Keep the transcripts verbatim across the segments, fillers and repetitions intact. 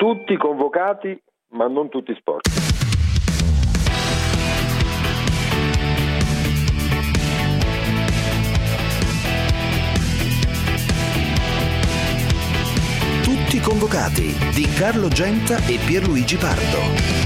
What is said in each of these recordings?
Tutti convocati, ma non tutti sporchi. Tutti convocati di Carlo Genta e Pierluigi Pardo.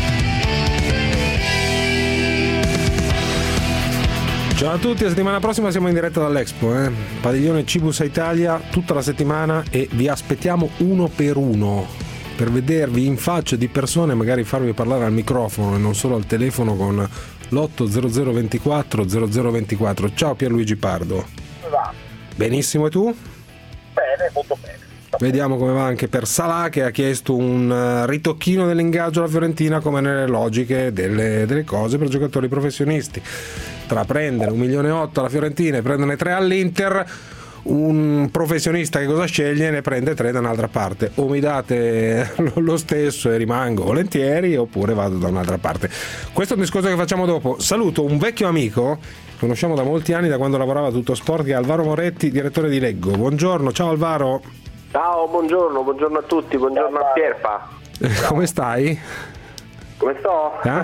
Ciao a tutti, la settimana prossima siamo in diretta dall'Expo, eh? Padiglione Cibus Italia tutta la settimana e vi aspettiamo uno per uno per vedervi in faccia di persone e magari farvi parlare al microfono e non solo al telefono con l'otto zero zero ventiquattro zero zero ventiquattro. Ciao Pierluigi Pardo. Come va? Benissimo, e tu? Bene, molto bene. Vediamo come va anche per Salah, che ha chiesto un ritocchino dell'ingaggio alla Fiorentina, come nelle logiche delle, delle cose per giocatori professionisti. Tra prendere un milione e otto alla Fiorentina e prenderne tre all'Inter, un professionista che cosa sceglie? Ne prende tre da un'altra parte. O mi date lo stesso e rimango volentieri, oppure vado da un'altra parte. Questo è un discorso che facciamo dopo. Saluto un vecchio amico, conosciamo da molti anni, da quando lavorava a Tutto Sport, che è Alvaro Moretti, direttore di Leggo. Buongiorno, ciao Alvaro. Ciao, buongiorno, buongiorno a tutti, buongiorno a Pierpa. Come stai? Come sto? Eh?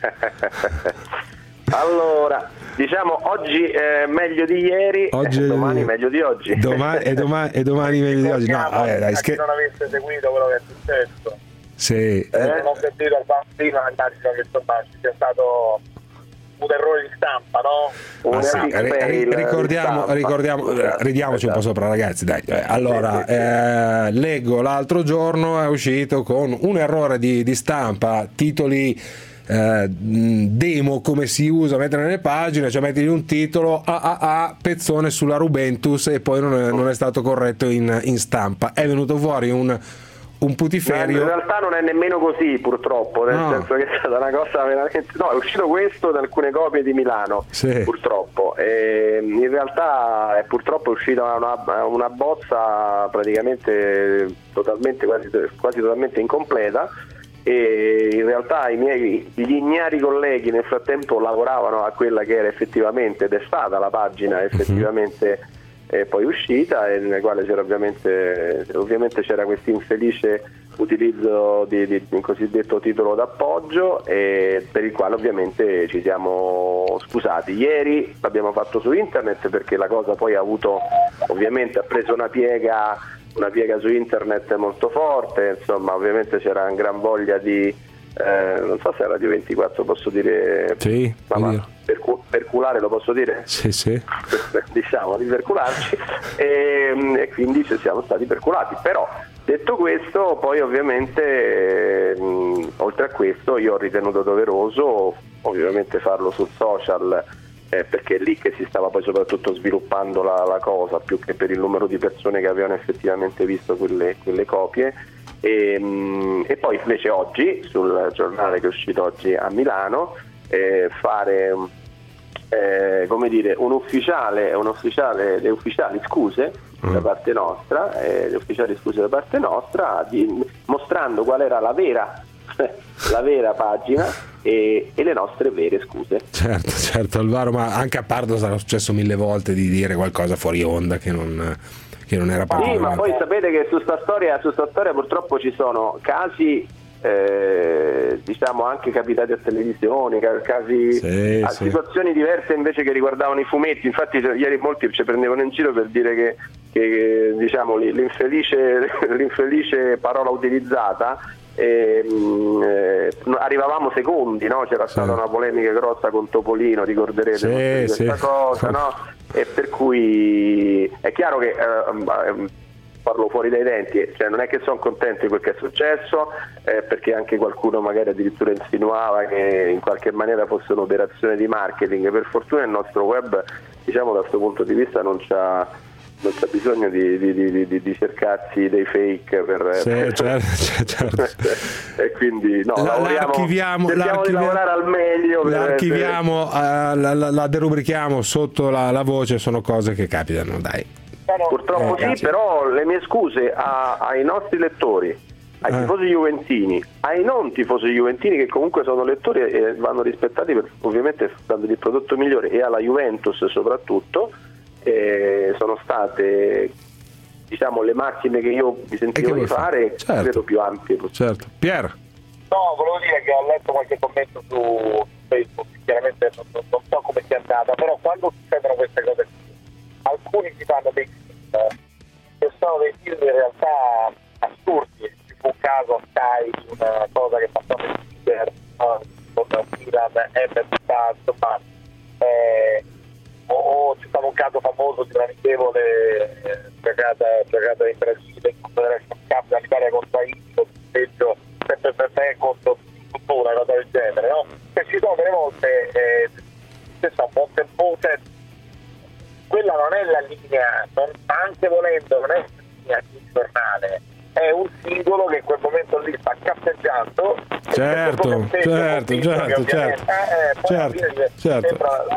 Allora, diciamo oggi è meglio di ieri, oggi e domani meglio di oggi. Domani, e, domani, e domani meglio di oggi. No, vabbè, dai, a chi scher- non avesse seguito quello che è successo, sì. eh? non ho sentito al bambino, immagino che insomma ci sia stato un errore di stampa, no? Ah, sì. ri- ricordiamo, ricordiamo ridiamoci un po' sopra, ragazzi, dai. Allora, eh, leggo l'altro giorno è uscito con un errore di, di stampa, titoli eh, demo, come si usa a mettere nelle pagine, cioè metti un titolo A A A pezzone sulla Rubentus e poi non è, non è stato corretto in, in stampa. È venuto fuori un un putiferio. In realtà non è nemmeno così, purtroppo, nel no. senso che è stata una cosa veramente, no, è uscito questo da alcune copie di Milano, sì. purtroppo, e in realtà è purtroppo uscita una, una bozza praticamente totalmente quasi, quasi totalmente incompleta, e in realtà i miei gli ignari colleghi nel frattempo lavoravano a quella che era effettivamente ed è stata la pagina effettivamente uh-huh. E poi uscita, e nella quale c'era ovviamente ovviamente c'era questo infelice utilizzo di, di, di un cosiddetto titolo d'appoggio, e per il quale ovviamente ci siamo scusati. Ieri l'abbiamo fatto su internet perché la cosa poi ha avuto ovviamente ha preso una piega una piega su internet molto forte, insomma ovviamente c'era una gran voglia di Eh, non so se a Radio ventiquattro posso dire, sì, ma, ma per, perculare lo posso dire? Sì, sì. Diciamo di percularci, e, e quindi ci siamo stati perculati. Però detto questo, poi ovviamente mh, oltre a questo io ho ritenuto doveroso ovviamente farlo sul social, eh, perché è lì che si stava poi soprattutto sviluppando la, la cosa, più che per il numero di persone che avevano effettivamente visto quelle, quelle copie. E, e poi invece oggi sul giornale che è uscito oggi a Milano eh, fare eh, come dire un ufficiale, un ufficiale le ufficiali scuse mm. da parte nostra eh, le ufficiali scuse da parte nostra di, mostrando qual era la vera la vera pagina e, e le nostre vere scuse. Certo, certo Alvaro, ma anche a Pardo sarà successo mille volte di dire qualcosa fuori onda che non che non era sì, ma poi sapete che su sta storia su sta storia purtroppo ci sono casi eh, diciamo anche capitati a televisione, casi sì, a sì. situazioni diverse invece che riguardavano i fumetti. Infatti ieri molti ci prendevano in giro per dire che, che diciamo l'infelice, l'infelice parola utilizzata eh, eh, arrivavamo secondi, no? C'era sì. stata una polemica grossa con Topolino, ricorderete sì, di questa sì. cosa, no? E per cui è chiaro che eh, parlo fuori dai denti, cioè non è che sono contento di quel che è successo, eh, perché anche qualcuno magari addirittura insinuava che in qualche maniera fosse un'operazione di marketing. Per fortuna il nostro web, diciamo, da questo punto di vista non c'ha non c'è bisogno di, di, di, di, di cercarsi dei fake per, sì, per certo, certo. E quindi no, la, lavoriamo, l'archiviamo, cerchiamo l'archiviamo, di lavorare al meglio per, l'archiviamo uh, la, la, la derubrichiamo sotto la, la voce, sono cose che capitano, dai. Purtroppo eh, sì, sì, però le mie scuse a, ai nostri lettori, ai eh. tifosi juventini, ai non tifosi juventini che comunque sono lettori e vanno rispettati per, ovviamente dando il prodotto migliore, e alla Juventus soprattutto, eh, sono state diciamo le massime che io mi sentivo di fare, certo. credo più ampie. Certo. Pier? No, volevo dire che ho letto qualche commento su Facebook, chiaramente non, non so come sia andata, però quando succedono queste cose alcuni si fanno dei film che sono dei film in realtà assurdi. Ci fu un caso a Sky, una cosa che passò nel Twitter, no? Con Milan, Everton, insomma, eh, o c'è stato un caso famoso di una amichevole giocata, giocata in Brasile in Confederation Cup dall'Italia contro Haiti, con peggio sempre per me contro una cosa del genere, no? Che ci sono delle volte eh, molte volte quella non è la linea, non, anche volendo non è la linea giornale, è un singolo che in quel momento lì sta cappeggiando. Certo, certo, certo, certo, certo, certo.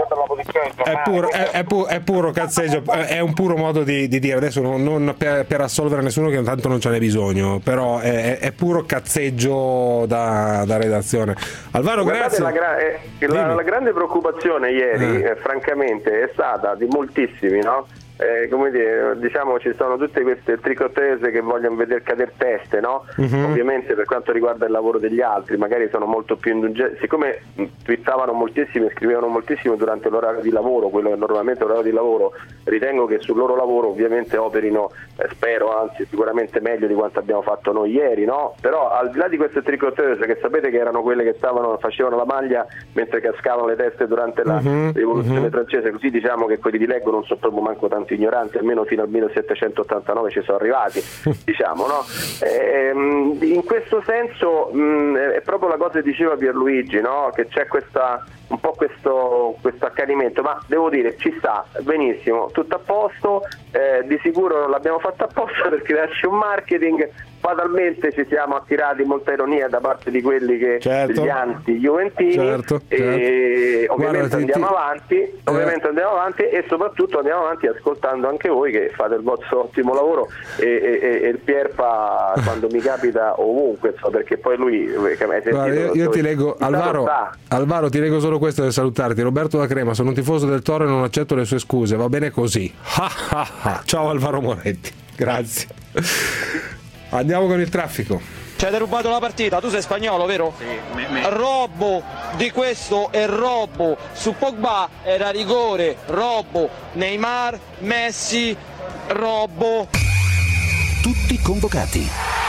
È puro, è, è, pu- è puro cazzeggio, è un puro modo di, di dire, adesso non, non per, per assolvere nessuno che tanto non ce n'è bisogno, però è, è puro cazzeggio da, da redazione. Alvaro, guardate, grazie. La, gra- eh, la, la grande preoccupazione ieri, eh. Eh, francamente, è stata di moltissimi, no? Eh, come dire, diciamo ci sono tutte queste tricotese che vogliono vedere cadere teste, no? Uh-huh. Ovviamente per quanto riguarda il lavoro degli altri magari sono molto più indulgenti, siccome twittavano moltissimo e scrivevano moltissimo durante l'orario di lavoro, quello che normalmente è l'orario di lavoro, ritengo che sul loro lavoro ovviamente operino, eh, spero, anzi sicuramente meglio di quanto abbiamo fatto noi ieri, no? Però al di là di queste tricotese, che sapete che erano quelle che stavano, facevano la maglia mentre cascavano le teste durante la uh-huh. rivoluzione uh-huh. francese, così diciamo che quelli di leggo non sono proprio manco tanti ignoranti, almeno fino al millesettecentottantanove ci sono arrivati, diciamo, no? Ehm, in questo senso mh, è proprio la cosa che diceva Pierluigi, no? Che c'è questa un po' questo, questo accanimento, ma devo dire ci sta benissimo, tutto a posto, eh, di sicuro non l'abbiamo fatto apposta per crearci un marketing, fatalmente ci siamo attirati molta ironia da parte di quelli che certo. degli anti-juventini, certo, e certo. ovviamente Guarda, andiamo ti... avanti eh. ovviamente andiamo avanti e soprattutto andiamo avanti ascoltando anche voi che fate il vostro ottimo lavoro e, e, e il Pierpa quando mi capita ovunque, so, perché poi lui Guarda, io, io ti leggo Alvaro, Alvaro ti leggo solo questo per salutarti. Roberto da Crema: sono un tifoso del Toro e non accetto le sue scuse, va bene così. Ciao Alvaro Moretti, grazie. Andiamo con il traffico. Ci hai derubato la partita, tu sei spagnolo, vero? Sì, me, me. Robbo di questo è robbo, su Pogba era rigore, robbo, Neymar, Messi, robbo. Tutti convocati.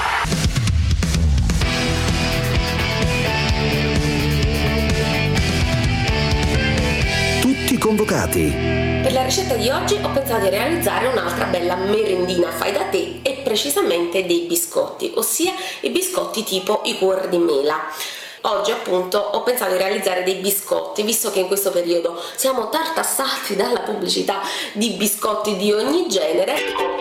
Tutti convocati. Per la ricetta di oggi ho pensato di realizzare un'altra bella merendina fai da te e precisamente dei biscotti, ossia i biscotti tipo i cuori di mela. Oggi appunto ho pensato di realizzare dei biscotti, visto che in questo periodo siamo tartassati dalla pubblicità di biscotti di ogni genere.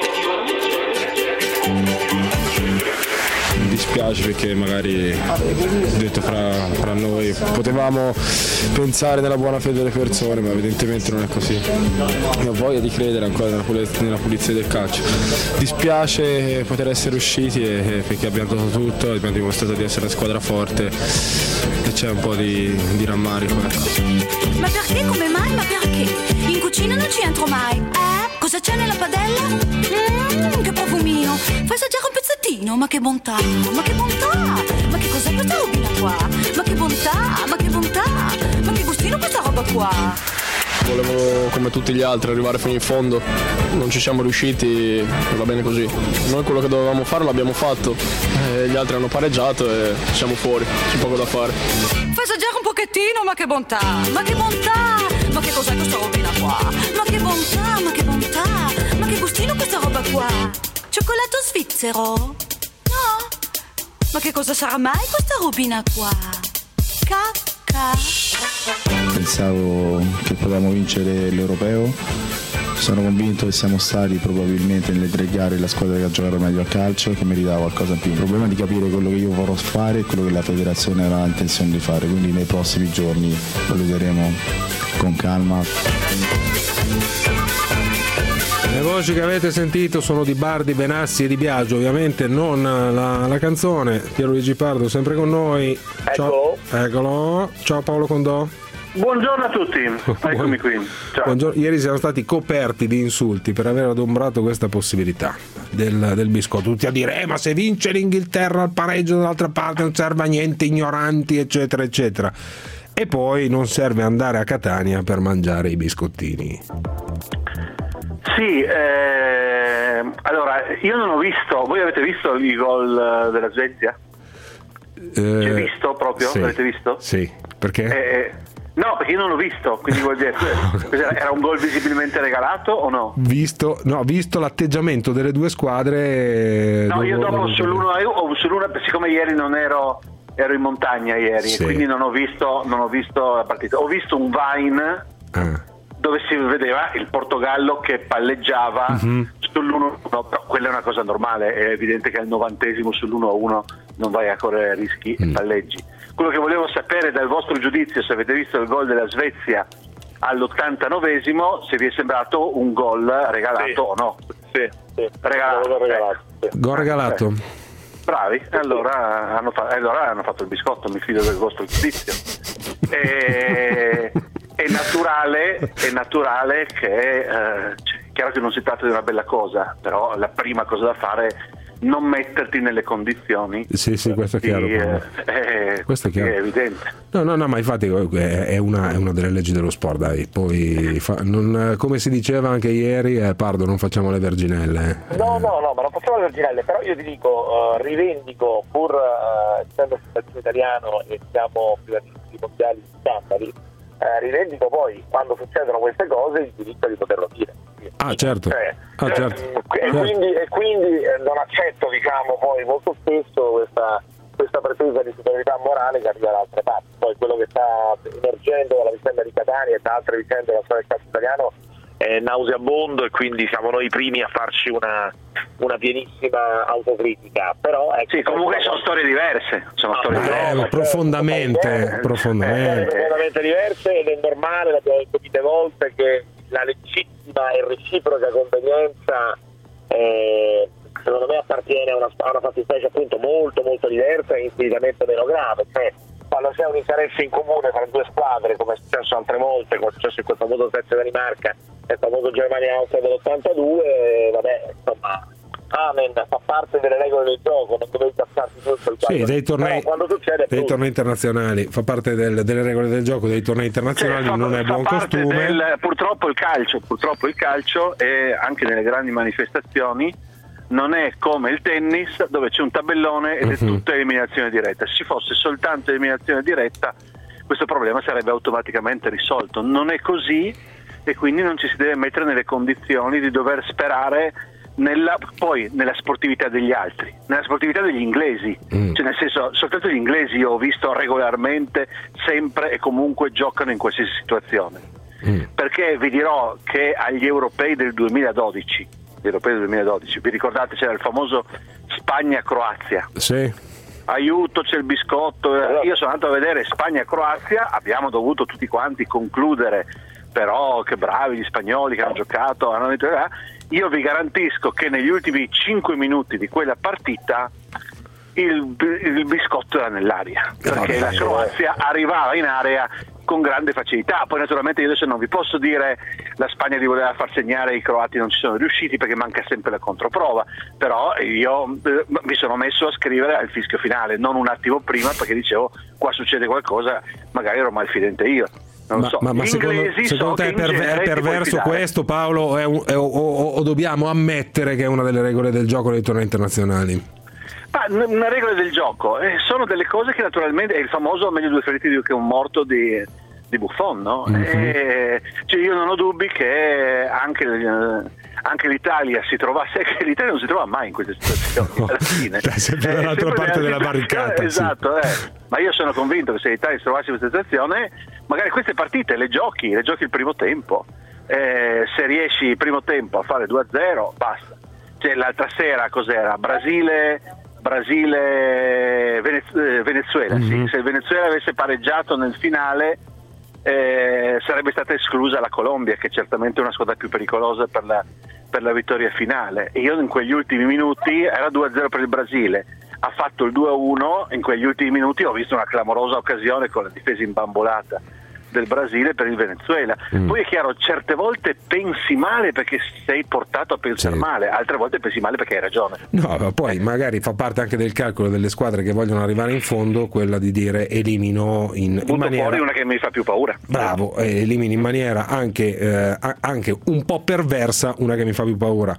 Mi dispiace perché magari, detto fra, fra noi, potevamo pensare nella buona fede delle persone, ma evidentemente non è così. Io ho voglia di credere ancora nella pulizia, nella pulizia del calcio. Dispiace poter essere usciti e, perché abbiamo dato tutto, abbiamo dimostrato di essere una squadra forte e c'è un po' di, di rammarico. Ecco. Ma perché? Come mai? Ma perché? In cucina non ci entro mai. Eh? Cosa c'è nella padella? Mmm, che profumino. Fai assaggiare un pezzettino, ma che bontà, ma che bontà. Ma che cos'è questa robina qua? Ma che bontà, ma che bontà. Ma che gustino questa roba qua. Volevo, come tutti gli altri, arrivare fino in fondo, non ci siamo riusciti, va bene così. Noi quello che dovevamo fare l'abbiamo fatto, e gli altri hanno pareggiato e siamo fuori, c'è poco da fare. Fai assaggiare un pochettino, ma che bontà, ma che bontà, ma che cos'è questa robina qua? Ma che bontà, ma che bontà, ma che gustino questa roba qua? Cioccolato svizzero? No? Ma che cosa sarà mai questa robina qua? Cacca. Pensavo che potevamo vincere l'Europeo, sono convinto che siamo stati probabilmente nelle tre gare la squadra che ha giocato meglio a calcio e che meritava qualcosa in più. Il problema è di capire quello che io vorrò fare e quello che la federazione aveva intenzione di fare, quindi nei prossimi giorni lo vedremo con calma. Le voci che avete sentito sono di Bardi, Benassi e Di Biagio, ovviamente non la, la canzone. Pierluigi Pardo sempre con noi. Ciao. Eccolo. Ciao Paolo Condò. Buongiorno a tutti, eccomi qui. Ciao. Buongiorno. Ieri siamo stati coperti di insulti per aver adombrato questa possibilità del, del biscotto. Tutti a dire, eh, ma se vince l'Inghilterra al pareggio dall'altra parte non serve a niente, ignoranti, eccetera, eccetera. E poi non serve andare a Catania per mangiare i biscottini. Sì, eh, allora, io non ho visto, voi avete visto il gol della Svezia? Eh, C'è visto proprio? Sì. L'avete visto? Sì, perché? Eh, no, perché io non l'ho visto, quindi vuol dire, era un gol visibilmente regalato o no? Visto, no, visto l'atteggiamento delle due squadre. No, io dopo dopo sull'uno, sull'uno, siccome ieri non ero, ero in montagna ieri, Sì. quindi non ho visto, non ho visto la partita. Ho visto un Vine Ah. dove si vedeva il Portogallo che palleggiava Mm-hmm. sull'uno a uno, però quella è una cosa normale, è evidente che al novantesimo sull'uno a uno non vai a correre rischi Mm. e palleggi. Quello che volevo sapere dal vostro giudizio, se avete visto il gol della Svezia all'ottantanovesimo, se vi è sembrato un gol regalato Sì. o no. Sì, sì. Regalato, regalato. Sì. Gol regalato. Eh, bravi, allora hanno, fa- allora hanno fatto il biscotto, mi fido del vostro giudizio. E, è naturale, è naturale che eh, cioè, è chiaro che non si tratta di una bella cosa, però la prima cosa da fare è non metterti nelle condizioni. Sì, sì, questo è chiaro. di, eh, eh, Questo è chiaro. è evidente. No, no, no, ma infatti è è una, è una delle leggi dello sport, dai. Poi, fa- non- come si diceva anche ieri, eh, Pardo, non facciamo le verginelle. eh. No, no, no, ma non facciamo le originali, però io ti dico, eh, rivendico, pur eh, essendo cittadino italiano e siamo privatisti mondiali di scandali, eh, rivendico poi, quando succedono queste cose, il diritto di poterlo dire. Ah, certo. Cioè, Ah, certo. eh, e Certo. quindi, e quindi eh, non accetto, diciamo, poi molto spesso questa, questa pretesa di superiorità morale che arriva da altre parti. Poi quello che sta emergendo dalla vicenda di Catania e da altre vicende della storia del calcio italiano è nauseabondo, e quindi siamo noi i primi a farci una, una pienissima autocritica. Però ecco, Sì, comunque sono storie diverse, sono storie Eh, diverse. ma profondamente, Eh, profondamente. completamente diverse, ed è normale, l'abbiamo detto mille volte, che la legittima e reciproca convenienza eh, secondo me appartiene a una, a una fattispecie appunto molto molto diversa e infinitamente meno grave. Cioè, quando c'è un interesse in comune tra due squadre, come è successo altre volte, come è successo in quel famoso Svezia-Danimarca e il famoso Germania-Austria dell'ottantadue, vabbè, insomma, amen, fa parte delle regole del gioco, non dovete passarti tutto il Sì, quadro. dei tornei, Però quando succede dei tu- tornei internazionali, fa parte del- delle regole del gioco, dei tornei internazionali, Cioè, fa- non è fa buon parte costume. del- purtroppo il calcio, purtroppo il calcio e anche nelle grandi manifestazioni non è come il tennis, dove c'è un tabellone ed è Mhm. tutta eliminazione diretta. Se ci fosse soltanto eliminazione diretta, questo problema sarebbe automaticamente risolto. Non è così, e quindi non ci si deve mettere nelle condizioni di dover sperare nella, poi nella sportività degli altri, nella sportività degli inglesi. Mm. Cioè, nel senso, soltanto gli inglesi io ho visto regolarmente, sempre e comunque giocano in qualsiasi situazione. Mm. Perché vi dirò che agli europei del duemiladodici, gli europei del duemiladodici, vi ricordate, c'era il famoso Spagna-Croazia? Sì. Aiuto, c'è il biscotto. Io sono andato a vedere Spagna-Croazia, abbiamo dovuto tutti quanti concludere, però che bravi gli spagnoli che hanno giocato, hanno detto, eh. Io vi garantisco che negli ultimi cinque minuti di quella partita il, il biscotto era nell'aria, perché la Croazia arrivava in area con grande facilità. Poi naturalmente io adesso non vi posso dire la Spagna li voleva far segnare, i croati non ci sono riusciti perché manca sempre la controprova, però io eh, mi sono messo a scrivere al fischio finale, non un attimo prima, perché dicevo qua succede qualcosa, magari ero malfidente io. Non Ma, so. ma- ma Gli secondo, inglesi secondo so te che è, in perver- genere è ti puoi perverso fidare. questo, Paolo? È un- è- o, o- o dobbiamo ammettere che è una delle regole del gioco dei tornei internazionali? Ma n- una regola del gioco, eh, sono delle cose che naturalmente è il famoso meglio due feriti che un morto di, di Buffon, no? Mhm. Eh, cioè io non ho dubbi che anche, eh, anche l'Italia si trovasse, che l'Italia non si trova mai in queste situazioni alla fine. È sempre Eh, dall'altra sempre parte nella della situazione- barricata, sì. esatto, eh. Ma io sono convinto che se l'Italia si trovasse in questa situazione, magari queste partite le giochi, le giochi il primo tempo. Eh, se riesci il primo tempo a fare due a zero, basta. Cioè, l'altra sera cos'era? Brasile Brasile Venez- eh, Venezuela, Mhm. sì. Se il Venezuela avesse pareggiato nel finale eh, sarebbe stata esclusa la Colombia, che è certamente una squadra più pericolosa per la, per la vittoria finale. E io in quegli ultimi minuti, era due a zero per il Brasile, ha fatto il due a uno, in quegli ultimi minuti ho visto una clamorosa occasione con la difesa imbambolata del Brasile per il Venezuela. Mm. Poi è chiaro, certe volte pensi male perché sei portato a pensare sì. male, altre volte pensi male perché hai ragione. No, ma poi magari fa parte anche del calcolo delle squadre che vogliono arrivare in fondo quella di dire elimino in, Butto in maniera fuori una che mi fa più paura. Bravo, eh, elimini in maniera anche, eh, anche un po' perversa una che mi fa più paura.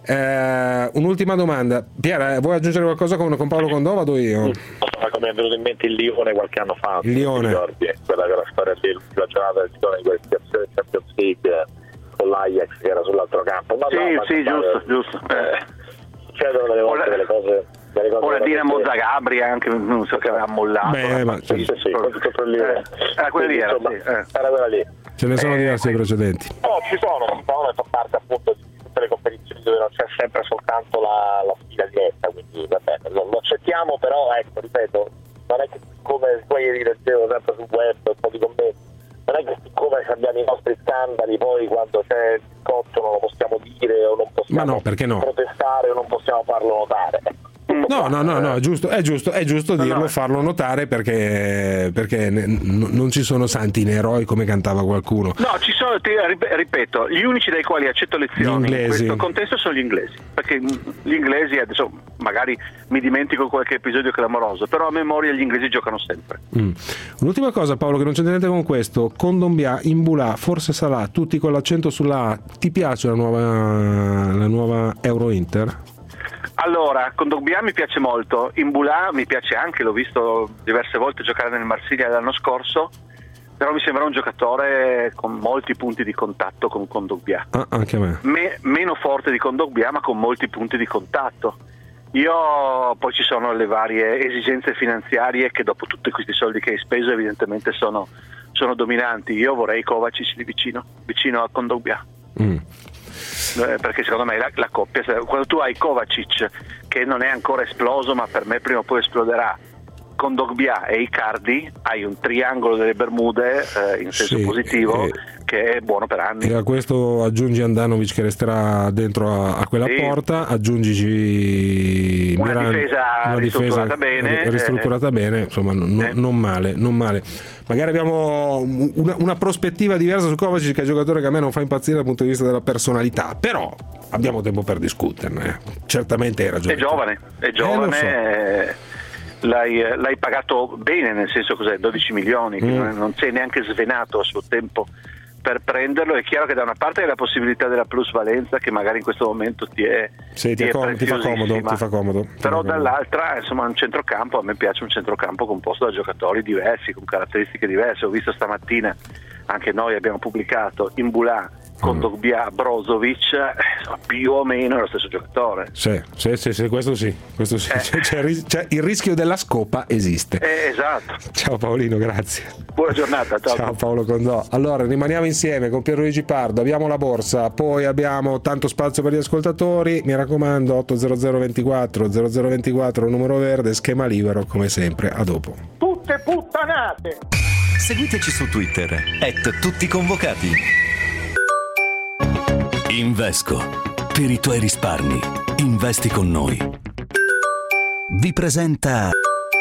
Eh, un'ultima domanda, Piera, vuoi aggiungere qualcosa con, con Paolo Condò? Vado io. Come è venuto in mente il Lione qualche anno fa, il Lione, ricordi, quella che era la storia dell'ultima giornata del Lione di qualificazione del Champions League con l'Ajax che era sull'altro campo. Ma sì, no, sì, ma giusto, eh, giusto. Eh. Succedono delle volte delle cose. Delle cose o la Dinamo Zagabria anche, non so, che aveva mollato. Beh, ma sì, sì, sì, contro il Lione. Eh, era quella lì, era, insomma, sì, eh. era quella lì. Ce ne sono eh, diversi precedenti. No, ci sono, ci sono, e fa parte appunto di tutte le competizioni dove non c'è sempre soltanto la, la sfida diretta, quindi va bene, lo, lo accettiamo, però ecco, ripeto, non è che come poi rileggevo sempre sul web un po' di commenti, non è che siccome abbiamo i nostri scandali poi quando c'è il scotto non lo possiamo dire o non possiamo Ma no, perché no? protestare o non possiamo farlo notare. No, no, no, no, è giusto, è giusto, è giusto dirlo, no, no. farlo notare perché, perché ne, n- non ci sono santi né eroi come cantava qualcuno. No, ci sono, ti ripeto, gli unici dai quali accetto lezioni in questo contesto sono gli inglesi, perché gli inglesi, adesso magari mi dimentico qualche episodio clamoroso, però a memoria gli inglesi giocano sempre. Mm. Un'ultima cosa, Paolo, che non c'entra niente con questo, Condombia, Imbulà, forse Salà, tutti con l'accento sulla A, ti piace la nuova, la nuova Euro Inter? Allora, Kondogbia mi piace molto, Imbulà mi piace anche, l'ho visto diverse volte giocare nel Marsiglia l'anno scorso, però mi sembra un giocatore con molti punti di contatto con Kondogbia. Ah, anche a me. me. Meno forte di Kondogbia, ma con molti punti di contatto. Io poi ci sono le varie esigenze finanziarie che dopo tutti questi soldi che hai speso evidentemente sono, sono dominanti. Io vorrei Kovacic di vicino, vicino a Kondogbia. Mm. Perché secondo me la, la coppia, quando tu hai Kovacic che non è ancora esploso ma per me prima o poi esploderà, Kondogbia e Icardi, hai un triangolo delle Bermude eh, in senso sì, positivo eh, che è buono per anni. E a questo aggiungi Andanovic che resterà dentro a, a quella sì. porta, aggiungici una Miran, difesa una ristrutturata difesa bene, ristrutturata eh, bene, insomma non, eh. non male, non male. Magari abbiamo una, una prospettiva diversa su Kovacic, che è un giocatore che a me non fa impazzire dal punto di vista della personalità, però abbiamo tempo per discuterne. Certamente hai ragione. È giovane, è giovane. Eh, so. L'hai, l'hai pagato bene, nel senso cos'è, dodici milioni, mm. non, non sei neanche svenato a suo tempo per prenderlo. È chiaro che da una parte hai la possibilità della plusvalenza che magari in questo momento ti è, sì, ti, ti, è com- ti fa comodo, ti fa comodo ti però fa comodo. Dall'altra insomma un centrocampo, a me piace un centrocampo composto da giocatori diversi con caratteristiche diverse. Ho visto stamattina, anche noi abbiamo pubblicato Imbulà, Kondogbia, Brozovic, eh, più o meno lo stesso giocatore. Sì, sì, sì, sì, questo sì, questo sì. Eh. C'è, c'è, c'è, il rischio della scopa esiste. Eh, esatto. Ciao Paolino, grazie. Buona giornata, ciao. Ciao Paolo Condò. Allora, rimaniamo insieme con Pierluigi Pardo, abbiamo la borsa, poi abbiamo tanto spazio per gli ascoltatori. Mi raccomando, otto zero zero ventiquattro zero zero ventiquattro, numero verde, schema libero, come sempre. A dopo. Tutte puttanate! Seguiteci su Twitter, at tutti convocati. Invesco. Per i tuoi risparmi, investi con noi. Vi presenta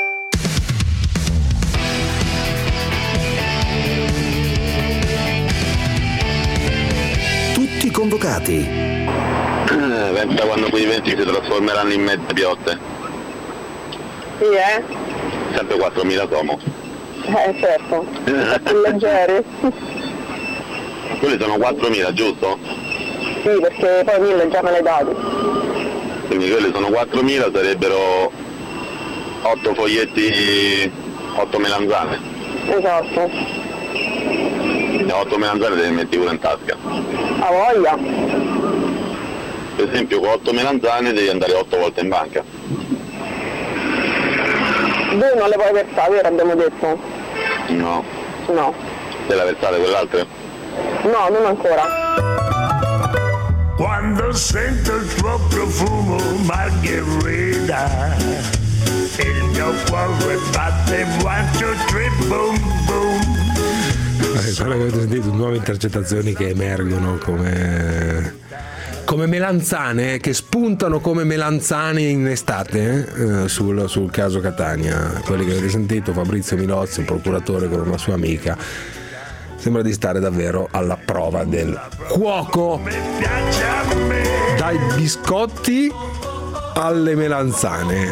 Tutti convocati. Eh, pensa quando quei venti si trasformeranno in mezze piotte. Sì, eh? Sempre quattromila tomo. Eh, certo. Più leggeri. Quelli sono quattromila, giusto? Sì, perché poi mille già me l'hai dati. Quindi quelli sono quattromila, sarebbero otto foglietti, otto melanzane. Esatto. E otto melanzane te le metti pure in tasca. A voglia. Per esempio con otto melanzane devi andare otto volte in banca. Due non le puoi versare, vero abbiamo detto? No. No. Te la versate quell'altra? No, non ancora. Quando sento il tuo profumo, Margherita, il mio cuore batte one, two, three, boom, boom. Eh, guarda che avete sentito nuove intercettazioni che emergono come, come melanzane, che spuntano come melanzane in estate eh, sul, sul caso Catania. Quelli che avete sentito, Fabrizio Milozzi, un procuratore con una sua amica. sembra di stare davvero alla prova del cuoco. Dai biscotti alle melanzane.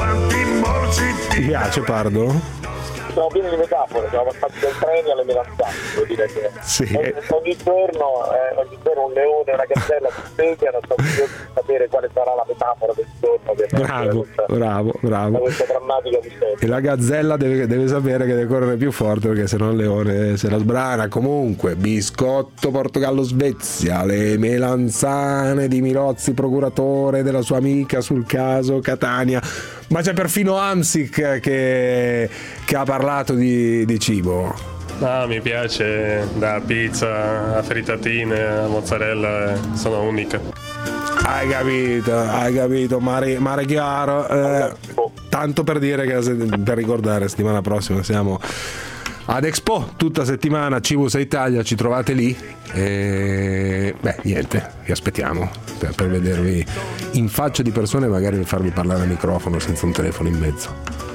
Ti piace, Pardo? Siamo pieni di metafore, siamo passati dai treni alle melanzane, vuol dire che sì. ogni, ogni giorno eh, ogni giorno un leone e una gazzella si svegliano, sto curioso di sapere quale sarà la metafora del giorno che bravo, questa, bravo, bravo. questa drammatica vicenda. E la gazzella deve, deve sapere che deve correre più forte, perché sennò il leone se la sbrana. Comunque, biscotto Portogallo-Svezia, le melanzane di Milozzi, procuratore della sua amica sul caso Catania. Ma c'è perfino Amsic che, che ha parlato di, di cibo. Ah, mi piace, da pizza a fritatine a mozzarella, sono uniche. Hai capito, hai capito, mare, mare chiaro. Eh, tanto per dire che, per ricordare, settimana prossima siamo ad Expo, tutta settimana, Cibus Italia, ci trovate lì. E beh, niente, vi aspettiamo per, per vedervi in faccia di persone e magari farvi parlare al microfono senza un telefono in mezzo.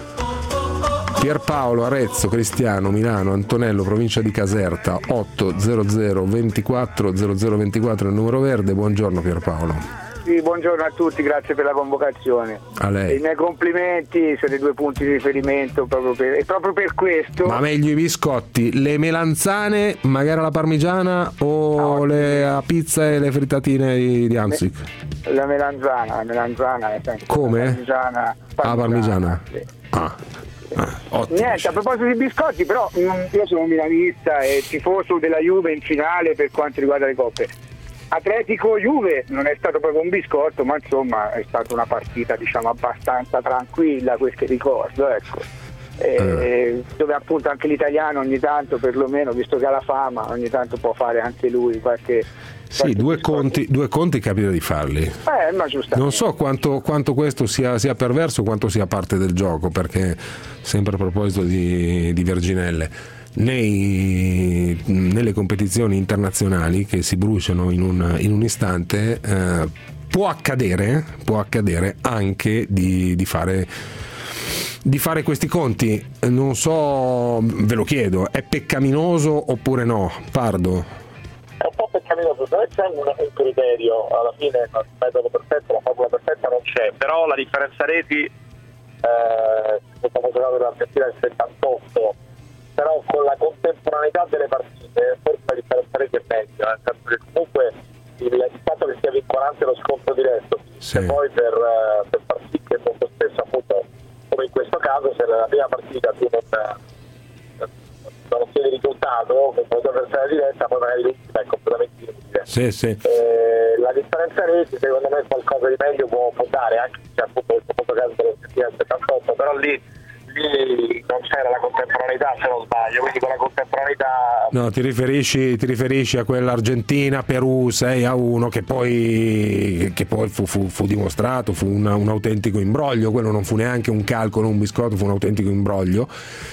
Pierpaolo, Arezzo, Cristiano, Milano, Antonello, provincia di Caserta, otto zero zero ventiquattro zero zero ventiquattro il numero verde. Buongiorno Pierpaolo. Sì, buongiorno a tutti, grazie per la convocazione. A lei. I miei complimenti, sono i due punti di riferimento proprio per, e proprio per questo. Ma meglio i biscotti, le melanzane, magari alla parmigiana o no, le a pizza e le fritatine di, di Amsic? La melanzana, la melanzana è sempre come? La parmigiana. Ah, parmigiana. Sì. Ah. Ah, ottimo. Niente, a proposito di biscotti, però io sono milanista e tifoso della Juve in finale per quanto riguarda le coppe. Atletico Juve non è stato proprio un biscotto, ma insomma è stata una partita, diciamo, abbastanza tranquilla, quel che ricordo, ecco. E, eh. Dove appunto anche l'italiano ogni tanto, perlomeno, visto che ha la fama, ogni tanto può fare anche lui qualche. Sì, due conti, due conti capita di farli. Eh, ma giustamente. Non so quanto, quanto questo sia, sia perverso, quanto sia parte del gioco, perché sempre a proposito di, di Verginelle, nei, nelle competizioni internazionali che si bruciano in un, in un istante, eh, può accadere, può accadere anche di, di fare di fare questi conti. Non so, ve lo chiedo, è peccaminoso oppure no? Pardo? È un po' peccaminoso, se c'è un, un criterio, alla fine il metodo perfetto, la formula perfetta non c'è, però la differenza reti, eh, stiamo giocando dall'Argentina del settantotto, però con la contemporaneità delle partite forse la differenza reti è meglio, nel senso che comunque il, il fatto che sia vincolante lo scontro diretto, sì. E poi per, per far sì che molto spesso, appunto, come in questo caso, se la prima partita tu non, non ottieni risultato con la tua avversaria diretta, poi magari l'ultima è completamente inutile. Sì, sì. Eh, la differenza reti secondo me qualcosa di meglio può, può dare, anche se appunto in questo caso dell'Argentina del settantotto, però lì lì non c'era la contemporaneità, se non sbaglio, quindi con la contemporaneità. No, ti riferisci, ti riferisci a quell'Argentina Perù sei a uno che poi, che poi fu, fu, fu dimostrato, fu una, un autentico imbroglio. Quello non fu neanche un calcolo, un biscotto, fu un autentico imbroglio.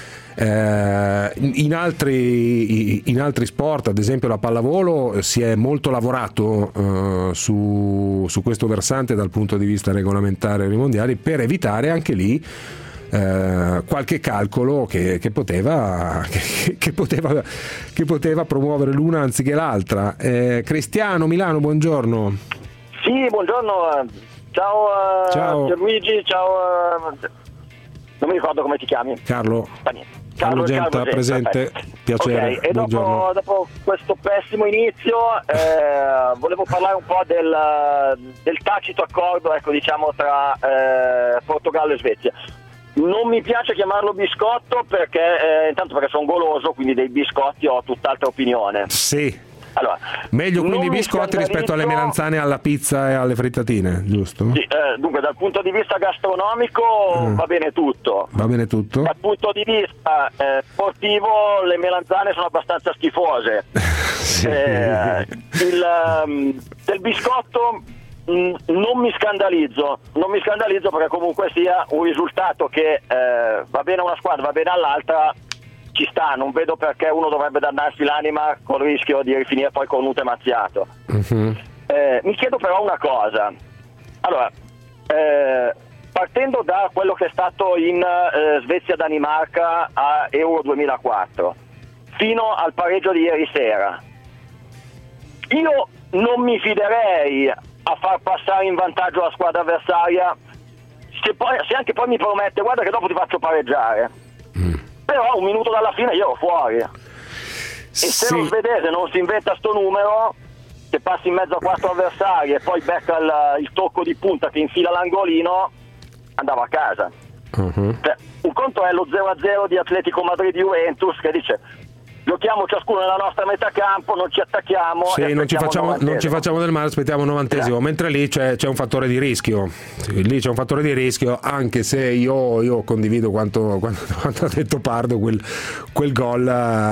Eh, in altri in altri sport, ad esempio la pallavolo, si è molto lavorato eh, su, su questo versante dal punto di vista regolamentare dei mondiali, per evitare anche lì Uh, qualche calcolo che, che, poteva, che, che, poteva, che poteva promuovere l'una anziché l'altra. Eh, Cristiano, Milano, buongiorno. Sì, buongiorno. Ciao, uh, ciao. Pierluigi, ciao. Uh, non mi ricordo come ti chiami. Carlo. Carlo, Carlo Genta, Carlo presente. Perfetto. Piacere. Okay. E dopo, dopo questo pessimo inizio eh, volevo parlare un po' del, del tacito accordo, ecco, diciamo, tra eh, Portogallo e Svezia. Non mi piace chiamarlo biscotto perché eh, intanto perché sono goloso, quindi dei biscotti ho tutt'altra opinione. Sì. Allora, meglio quindi i biscotti rispetto alle melanzane, alla pizza e alle fritatine, giusto? Sì, eh, dunque dal punto di vista gastronomico mm. va bene tutto. Va bene tutto. Dal punto di vista eh, sportivo le melanzane sono abbastanza schifose. Sì. eh, il, um, del biscotto Mm, non mi scandalizzo, non mi scandalizzo perché comunque sia un risultato che eh, va bene a una squadra, va bene all'altra, ci sta, non vedo perché uno dovrebbe dannarsi l'anima col rischio di rifinire poi con un mazziato. Uh-huh. Eh, mi chiedo però una cosa, allora, eh, partendo da quello che è stato in eh, Svezia-Danimarca a Euro duemilaquattro, fino al pareggio di ieri sera. Io non mi fiderei a far passare in vantaggio la squadra avversaria se, poi, se anche poi mi promette guarda che dopo ti faccio pareggiare. Mm. Però un minuto dalla fine io ero fuori. E se sì. lo svedese non si inventa sto numero, se passi in mezzo a quattro avversari e poi becca il, il tocco di punta che infila l'angolino, andava a casa. Uh-huh. Cioè, un conto è lo zero a zero di Atletico Madrid-Juventus che dice giochiamo ciascuno nella nostra metà campo, non ci attacchiamo, sì, e non ci facciamo non ci facciamo del male, aspettiamo il novantesimo, eh. mentre lì c'è, c'è un fattore di rischio, sì, lì c'è un fattore di rischio, anche se io, io condivido quanto, quanto, quanto ha detto Pardo, quel, quel gol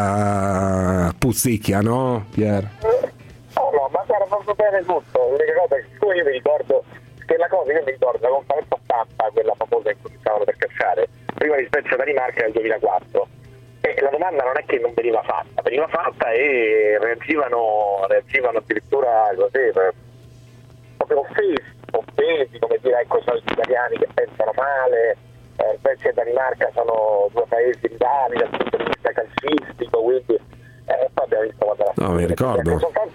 uh, puzzicchia, no Pier? No, no, ma guarda, fatto bene tutto. L'unica cosa è che io mi ricordo che la cosa, io mi ricordo la conferenza stampa, quella famosa in cui stavano per cacciare, prima di Svezia-Danimarca nel duemilaquattro. E la domanda non è che non veniva fatta, veniva fatta e reagivano, reagivano addirittura così, proprio offesi, offesi, come dire, ecco, sono gli italiani che pensano male, eh, Svezia e Danimarca sono due paesi rivali dal punto di vista calcistico, quindi eh, poi abbiamo visto quando la no, mi ricordo.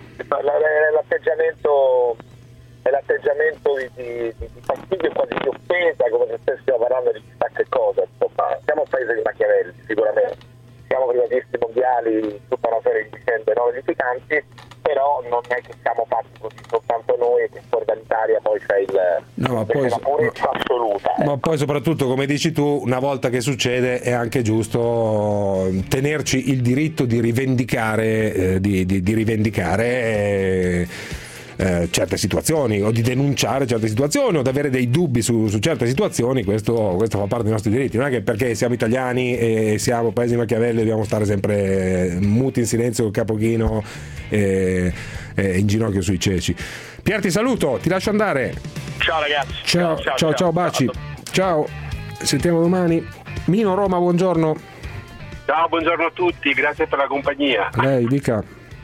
L'atteggiamento è l'atteggiamento di, di, di fastidio e quasi di offesa, come se stessimo parlando di chissà che cosa, insomma, siamo un paese di Machiavelli sicuramente. Siamo privatisti mondiali, tutta una serie di vicende non edificanti, però non è che siamo fatti così soltanto noi e che fuori dall'Italia poi c'è il, no, ma poi, la purezza ma, assoluta. Ma ecco. poi soprattutto, come dici tu, una volta che succede è anche giusto tenerci il diritto di rivendicare, eh, di, di, di rivendicare eh, Eh, certe situazioni, o di denunciare certe situazioni, o di avere dei dubbi su, su certe situazioni. Questo, questo fa parte dei nostri diritti. Non è che perché siamo italiani e siamo paesi Machiavelli dobbiamo stare sempre muti in silenzio col capo chino e, e in ginocchio sui ceci. Pier, ti saluto, ti lascio andare. Ciao ragazzi. Ciao, ciao, ciao, ciao, ciao baci. Ciao, sentiamo domani. Mino Roma, buongiorno. Ciao, buongiorno a tutti, grazie per la compagnia. Lei dica.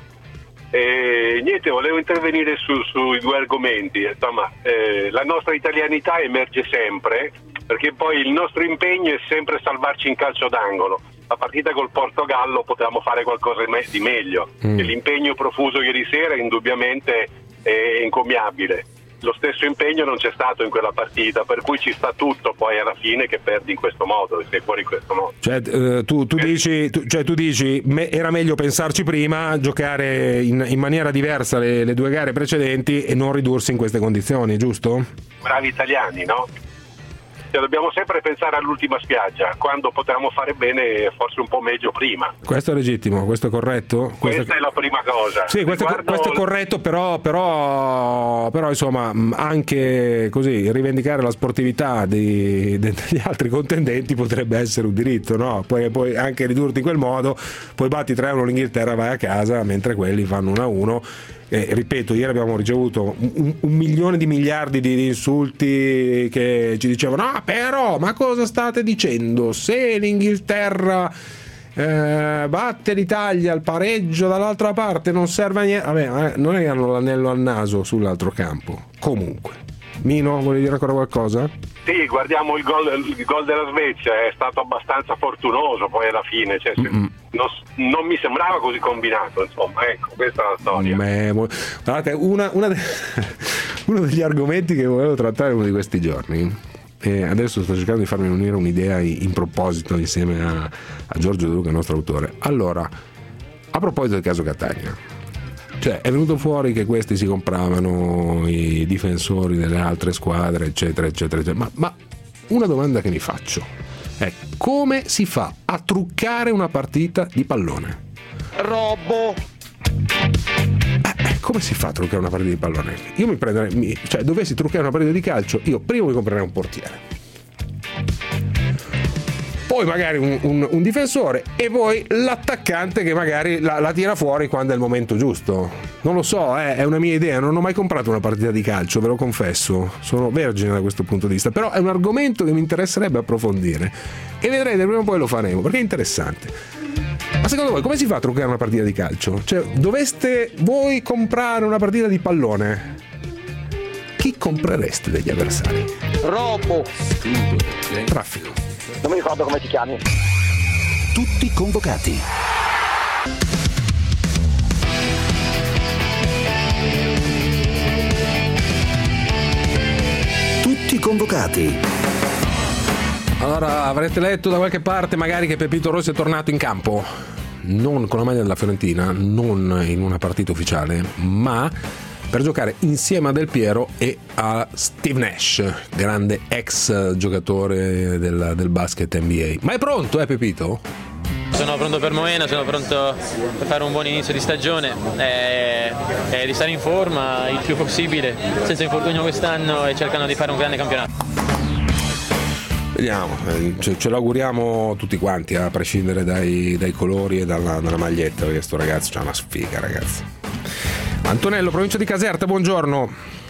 Eh, niente, volevo intervenire su, sui due argomenti. Insomma, eh, la nostra italianità emerge sempre, perché poi il nostro impegno è sempre salvarci in calcio d'angolo. La partita col Portogallo potevamo fare qualcosa di meglio, mm. e l'impegno profuso ieri sera indubbiamente è encomiabile. Lo stesso impegno non c'è stato in quella partita, per cui ci sta tutto poi alla fine che perdi in questo modo, e sei fuori in questo modo. Cioè eh, tu, tu, dici, tu, cioè, tu dici me, era meglio pensarci prima, giocare in, in maniera diversa le, le due gare precedenti e non ridursi in queste condizioni, giusto? Bravi italiani, no? Cioè, dobbiamo sempre pensare all'ultima spiaggia, quando potevamo fare bene forse un po' meglio prima. Questo è legittimo, questo è corretto? Questa questo... è la prima cosa. Sì, questo, Riguardo... questo è corretto, però, però, però insomma anche così rivendicare la sportività di, degli altri contendenti potrebbe essere un diritto, no? Poi, poi anche ridurti in quel modo, poi batti tre a uno l'Inghilterra, vai a casa, mentre quelli fanno uno a uno. Eh, ripeto, ieri abbiamo ricevuto un, un milione di miliardi di, di insulti che ci dicevano ah però ma cosa state dicendo, se l'Inghilterra eh, batte l'Italia al pareggio dall'altra parte non serve a niente. Vabbè, eh, non è che hanno l'anello al naso sull'altro campo. Comunque Mino, volevi dire ancora qualcosa? Sì, guardiamo il gol, il gol della Svezia, è stato abbastanza fortunoso poi alla fine, cioè, non, non mi sembrava così combinato, insomma, ecco, questa è la storia. Me, guardate, una, una de- uno degli argomenti che volevo trattare uno di questi giorni, e adesso sto cercando di farmi unire un'idea in proposito insieme a, a Giorgio De Luca, il nostro autore. Allora, a proposito del caso Catania, cioè è venuto fuori che questi si compravano i difensori delle altre squadre, eccetera eccetera eccetera, ma, ma una domanda che mi faccio è: come si fa a truccare una partita di pallone? Robbo. Eh, come si fa a truccare una partita di pallone? Io mi prenderei, mi, cioè dovessi truccare una partita di calcio, io prima mi comprerei un portiere, poi magari un, un, un difensore e poi l'attaccante che magari la, la tira fuori quando è il momento giusto. Non lo so, eh, è una mia idea, non ho mai comprato una partita di calcio, ve lo confesso, sono vergine da questo punto di vista, però è un argomento che mi interesserebbe approfondire e vedrete, prima o poi lo faremo perché è interessante. Ma secondo voi come si fa a truccare una partita di calcio? Cioè, doveste voi comprare una partita di pallone, chi comprereste degli avversari? Robbo. Traffico. Non mi ricordo come ti chiami. Tutti convocati. Tutti convocati. Allora, avrete letto da qualche parte magari che Pepito Rossi è tornato in campo, non con la maglia della Fiorentina, non in una partita ufficiale, ma per giocare insieme a Del Piero e a Steve Nash, grande ex giocatore del, del basket N B A. Ma è pronto, eh Pepito? Sono pronto per Moena, sono pronto per fare un buon inizio di stagione e, e di stare in forma il più possibile, senza infortunio quest'anno e cercando di fare un grande campionato. Vediamo, ce, ce lo auguriamo tutti quanti, a prescindere dai, dai colori e dalla, dalla maglietta, perché sto ragazzo c'ha una sfiga, ragazzi. Antonello, provincia di Caserta, buongiorno.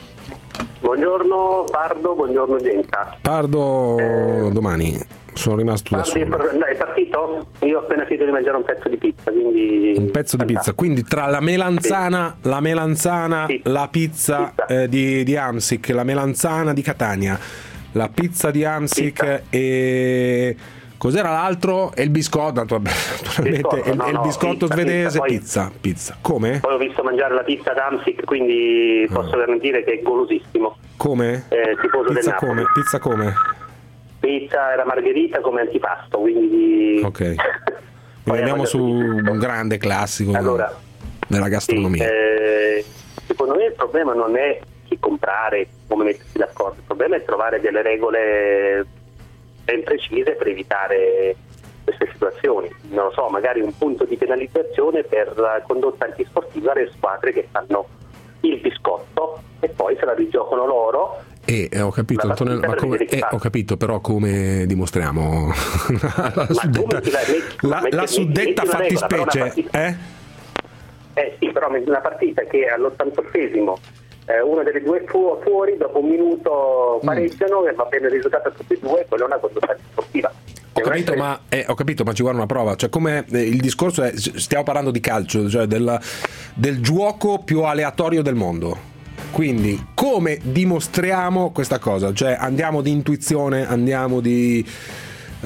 Buongiorno Pardo, buongiorno Genta. Pardo, eh, domani sono rimasto da solo. È partito? Io ho appena finito di mangiare un pezzo di pizza, quindi... Un pezzo di pizza, quindi tra la melanzana, sì. la melanzana, sì. la pizza, pizza. Eh, di, di Amsic, la melanzana di Catania, la pizza di Amsic pizza. E cos'era l'altro? E il biscotto, naturalmente, biscotto, il, no, il biscotto no, svedese, pizza, pizza, pizza. Come? Poi ho visto mangiare la pizza da Amsic, quindi ah. posso garantire che è golosissimo. Come? Eh, tifoso pizza del come? Napoli. Pizza come? Pizza era margherita come antipasto, quindi... Ok. Quindi andiamo su un grande classico allora, della gastronomia. Sì, eh, secondo me il problema non è chi comprare, come mettersi d'accordo, il problema è trovare delle regole ben precise per evitare queste situazioni. Non lo so, magari un punto di penalizzazione per la condotta antisportiva alle squadre che fanno il biscotto e poi se la rigiocano loro. E eh, ho capito, Antonello, ma come, eh, ho capito, però come dimostriamo la suddetta, la, la, la suddetta fattispecie? Eh? eh sì, però una partita che all'ottantottesimo eh, una delle due fu- fuori, dopo un minuto pareggiano mm. e va bene il risultato a tutti e due, quella è una condotta sportiva. Ho capito, ma, eh, ho capito, ma ci vuole una prova. Cioè, come eh, il discorso è, stiamo parlando di calcio, cioè del, del gioco più aleatorio del mondo. Quindi come dimostriamo questa cosa? Cioè andiamo di intuizione, andiamo di uh,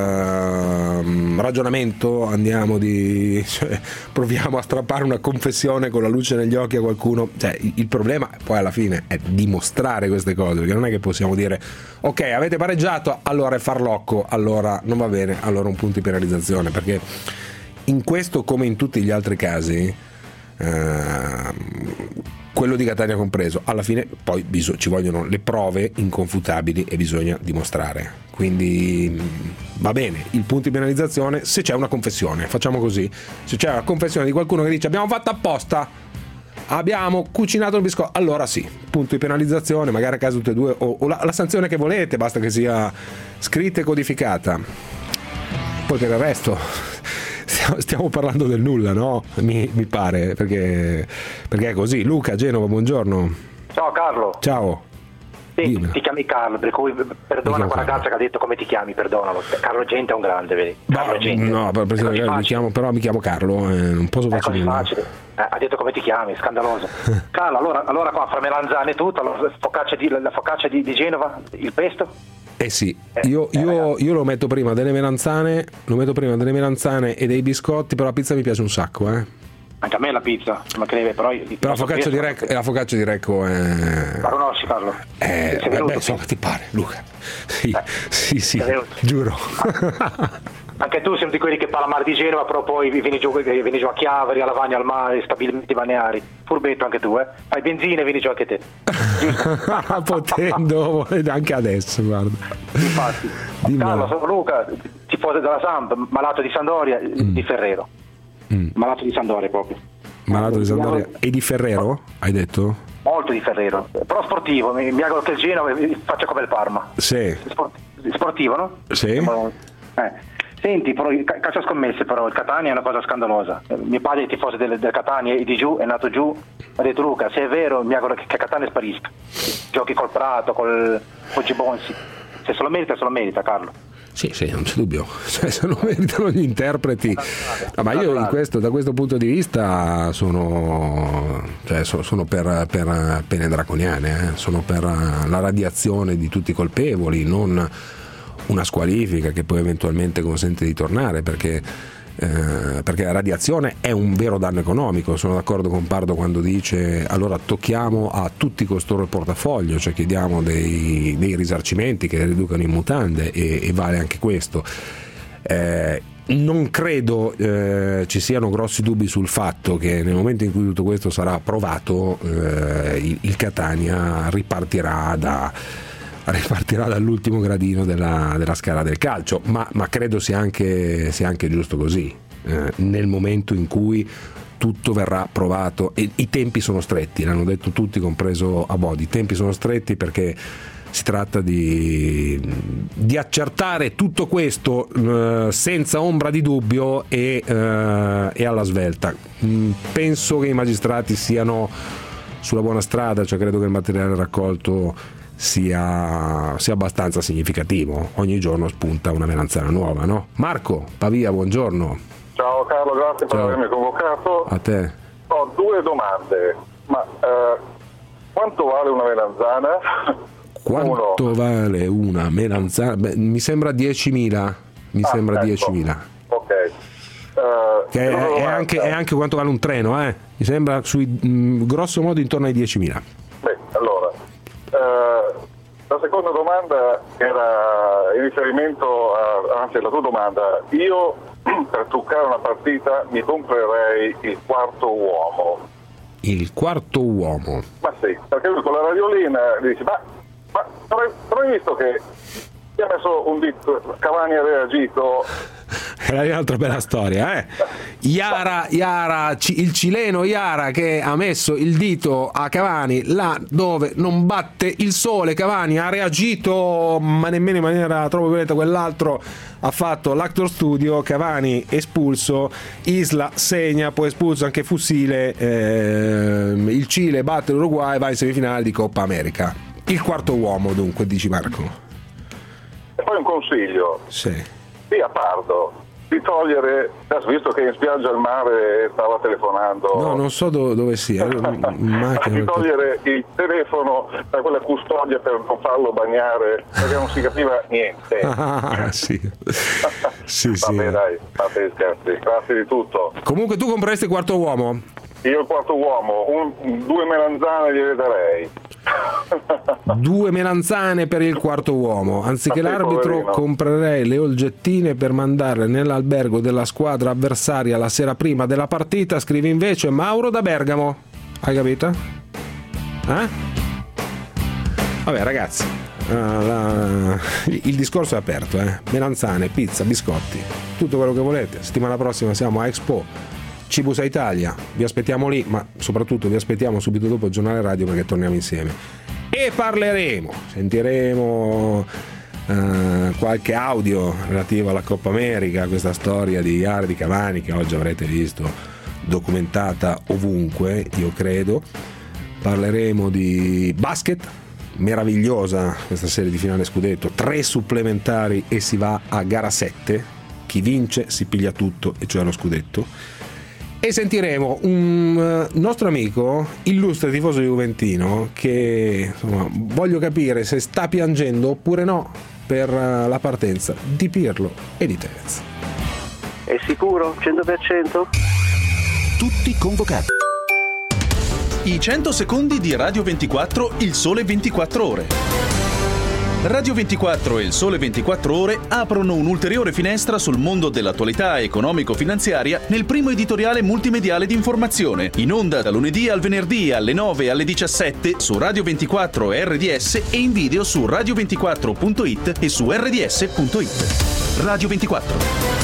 ragionamento, andiamo di cioè, proviamo a strappare una confessione con la luce negli occhi a qualcuno. Cioè il, il problema poi alla fine è dimostrare queste cose, perché non è che possiamo dire ok, avete pareggiato, allora è farlocco, allora non va bene, allora un punto di penalizzazione, perché in questo come in tutti gli altri casi uh, quello di Catania compreso, alla fine poi bis- ci vogliono le prove inconfutabili e bisogna dimostrare. Quindi va bene, il punto di penalizzazione se c'è una confessione, facciamo così, se c'è una confessione di qualcuno che dice abbiamo fatto apposta, abbiamo cucinato il biscotto, allora sì, punto di penalizzazione, magari a caso tutte e due, o, o la, la sanzione che volete, basta che sia scritta e codificata. Poi per il resto stiamo parlando del nulla, no? Mi, mi pare, perché, perché è così. Luca, Genova, buongiorno. Ciao Carlo. Ciao. Sì, ti chiami Carlo, per cui perdona quella ragazza che ha detto come ti chiami, perdonalo. Carlo Gente è un grande, vedi? Carlo Gente. No, per, per, mi chiamo, però mi chiamo Carlo, eh, non posso farci nulla. Facile. Eh, ha detto come ti chiami, scandaloso. Carlo, allora, allora qua fra melanzane e tutto, allora, focaccia di, la focaccia di, di Genova, il pesto? Eh sì, io, io, io lo metto prima delle melanzane, lo metto prima delle melanzane e dei biscotti, però la pizza mi piace un sacco, eh. Anche a me la pizza, ma che deve, però, però la focaccia di Recco, la focaccia di Recco è Conosci Carlo? Eh, beh, insomma, ti pare, Luca. Sì, eh, sì, sì, giuro. Anche tu sei uno di quelli che parla male di Genova, però poi vieni giù, vieni giù a Chiavari, a Lavagna, al mare, stabilimenti balneari. Furbetto anche tu, eh? Fai benzina e vieni giù anche te. Potendo, anche adesso, guarda. Infatti. Carlo, sono Luca, tifoso della Samp, malato di Sandoria, mm. di Ferrero. Mm. Malato di Sandoria proprio. Malato di Sandoria e di Ferrero, hai detto? Molto di Ferrero, però sportivo, mi, mi auguro che il Genova faccia come il Parma. Sì. Sport, sportivo, no? Sì. Eh. Senti, però il calcio scommesse, però il Catania è una cosa scandalosa. Mio padre è tifoso del, del Catania e di giù, è nato giù, ha detto Luca, se è vero mi auguro che, che Catania sparisca. Giochi col Prato, col, col Gibonsi. Se se lo merita, se lo merita, Carlo. Sì, sì, non c'è dubbio. Cioè, se lo meritano gli interpreti. No, ma io in questo, da questo punto di vista sono, cioè, sono per per pene draconiane, eh? Sono per la radiazione di tutti i colpevoli, non una squalifica che poi eventualmente consente di tornare, perché Eh, perché la radiazione è un vero danno economico. Sono d'accordo con Pardo quando dice allora tocchiamo a tutti costoro il portafoglio, cioè chiediamo dei, dei risarcimenti che riducano in mutande, e, e vale anche questo. Eh, non credo eh, ci siano grossi dubbi sul fatto che nel momento in cui tutto questo sarà approvato eh, il, il Catania ripartirà da ripartirà dall'ultimo gradino della, della scala del calcio, ma, ma credo sia anche, sia anche giusto così, eh, nel momento in cui tutto verrà provato. E i tempi sono stretti, l'hanno detto tutti, compreso Abodi, i tempi sono stretti perché si tratta di, di accertare tutto questo eh, senza ombra di dubbio e, eh, e alla svelta. Mm, penso che i magistrati siano sulla buona strada, cioè credo che il materiale raccolto sia, sia abbastanza significativo. Ogni giorno spunta una melanzana nuova, no? Marco Pavia, buongiorno. Ciao Carlo, grazie per Ciao. avermi convocato. A te. Ho due domande, ma eh, quanto vale una melanzana? Quanto Uno. vale una melanzana? Beh, mi sembra diecimila. Mi Ah, sembra ecco. diecimila. Ok. Eh, Che è, è, anche, è anche quanto vale un treno, eh? Mi sembra sui mh, grosso modo intorno ai diecimila. Beh, allora, eh, la seconda domanda era in riferimento a, anzi alla tua domanda. Io per truccare una partita mi comprerei il quarto uomo. Il quarto uomo. Ma sì, perché lui con la radiolina dice, ma, ma non hai visto che ti ha messo un dito, Cavani ha reagito? È un'altra bella storia, eh? Iara, Iara, il cileno Iara che ha messo il dito a Cavani là dove non batte il sole. Cavani ha reagito, ma nemmeno in maniera troppo violenta. Quell'altro ha fatto l'actor studio. Cavani espulso, Isla segna, poi espulso anche Fussile. Eh, il Cile batte l'Uruguay, va in semifinale di Coppa America. Il quarto uomo, dunque, dici Marco. E poi un consiglio. Sì. Sì, a Pardo, di togliere, adesso visto che in spiaggia al mare stava telefonando, No, non so do- dove sia. Ma di togliere il telefono da quella custodia per non farlo bagnare, perché non si capiva niente. Ah, sì. Sì, sì. Vabbè, dai, fate gli scherzi, grazie di tutto. Comunque tu compreresti quarto uomo? Io il quarto uomo, un, due melanzane gliele darei. Due melanzane per il quarto uomo. Anziché Ma sì, l'arbitro poverino. comprerei le olgettine per mandarle nell'albergo della squadra avversaria la sera prima della partita. Scrive invece Mauro da Bergamo. Hai capito? Eh? Vabbè ragazzi, uh, la... il discorso è aperto, eh? Melanzane, pizza, biscotti, tutto quello che volete. Settimana prossima siamo a Expo Cibusa Italia, vi aspettiamo lì, ma soprattutto vi aspettiamo subito dopo il giornale radio, perché torniamo insieme e parleremo, sentiremo eh, qualche audio relativo alla Coppa America, questa storia di Iara, di Cavani, che oggi avrete visto documentata ovunque, io credo. Parleremo di basket, meravigliosa questa serie di finale scudetto, tre supplementari e si va a gara sette, chi vince si piglia tutto, e cioè lo scudetto. E sentiremo un nostro amico, illustre tifoso juventino, che insomma, voglio capire se sta piangendo oppure no per la partenza di Pirlo e di Tevez. È sicuro? cento per cento? Tutti convocati. I cento secondi di Radio ventiquattro, il sole ventiquattro ore. Radio ventiquattro e il Sole ventiquattro Ore aprono un'ulteriore finestra sul mondo dell'attualità economico-finanziaria nel primo editoriale multimediale di informazione, in onda da lunedì al venerdì alle nove e alle diciassette su Radio ventiquattro e R D S e in video su radio ventiquattro punto it e su R D S punto it. Radio ventiquattro.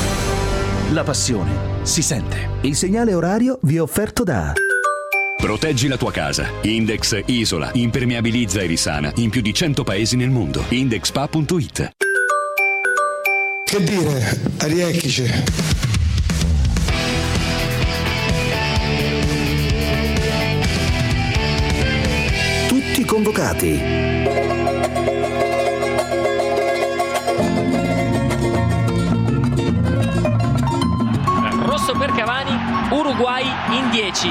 La passione si sente. Il segnale orario vi è offerto da Proteggi la tua casa. Index isola, impermeabilizza e risana in più di cento paesi nel mondo. Indexpa punto it. Che dire, riecchici. Tutti convocati. Rosso per Cavani, Uruguay in dieci.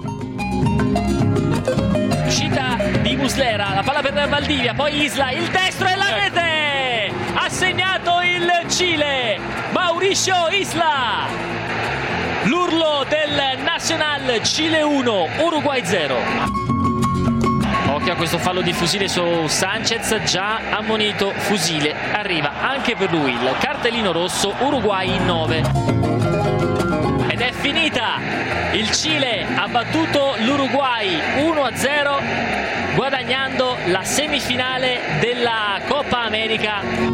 Uscita di Muslera, la palla per Valdivia, poi Isla, il destro e la rete! Ha segnato il Cile, Mauricio Isla! l'urlo del Nacional. Cile uno, Uruguay zero. Occhio a questo fallo di Fusile su Sanchez, già ammonito Fusile. Arriva anche per lui il cartellino rosso, Uruguay in nove. Ed è finita. Il Cile ha battuto l'Uruguay uno a zero, guadagnando la semifinale della Coppa America.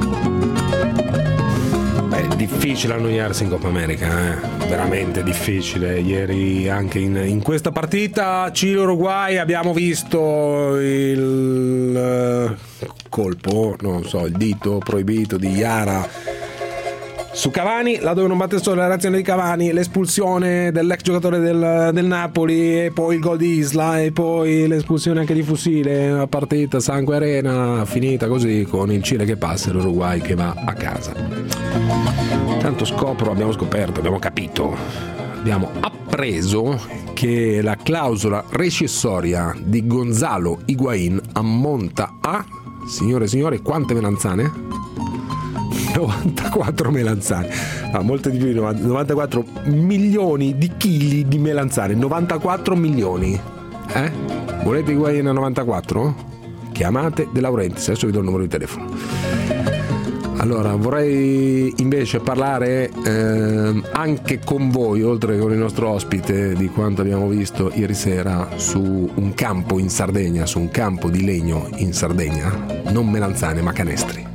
È difficile annoiarsi in Coppa America, eh? Veramente difficile. Ieri anche in, in questa partita Cile-Uruguay abbiamo visto il uh, colpo, non so, il dito proibito di Iara su Cavani, laddove non batte solo la reazione di Cavani, l'espulsione dell'ex giocatore del, del Napoli, e poi il gol di Isla, e poi l'espulsione anche di Fusile. Una partita sangue arena finita così, con il Cile che passa e l'Uruguay che va a casa. Tanto scopro, abbiamo scoperto, abbiamo capito, abbiamo appreso che la clausola rescissoria di Gonzalo Higuaín ammonta a, signore e signori, quante melanzane? novantaquattro melanzane, no, molte di più, novantaquattro milioni di chili di melanzane, novantaquattro milioni, eh? Volete Higuaín a novantaquattro? Chiamate De Laurentiis, adesso vi do il numero di telefono. Allora, vorrei invece parlare eh, anche con voi, oltre che con il nostro ospite, di quanto abbiamo visto ieri sera su un campo in Sardegna, su un campo di legno in Sardegna, non melanzane ma canestri.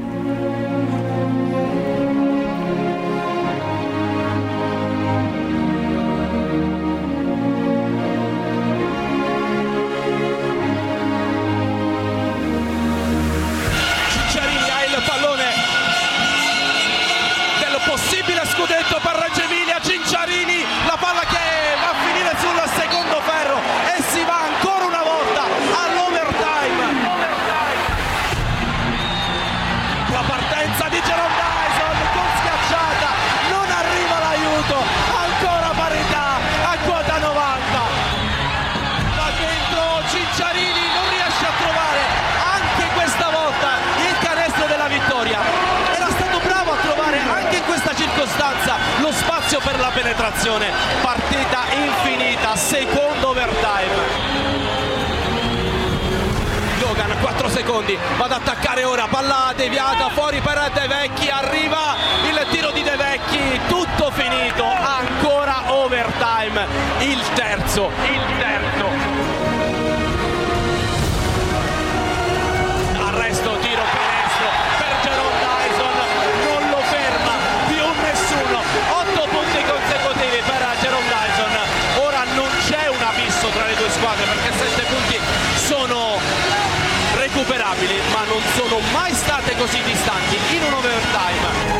Per la penetrazione, partita infinita, secondo overtime. Logan, quattro secondi, va ad attaccare ora, palla deviata, fuori per De Vecchi, arriva il tiro di De Vecchi, tutto finito, ancora overtime, il terzo, il terzo. Arresto, tiro canestro per Jerome Dyson, non lo ferma più nessuno. Otto punti consecutivi per Jerome Dyson. Ora non c'è un abisso tra le due squadre, perché sette punti sono recuperabili, ma non sono mai state così distanti in un overtime.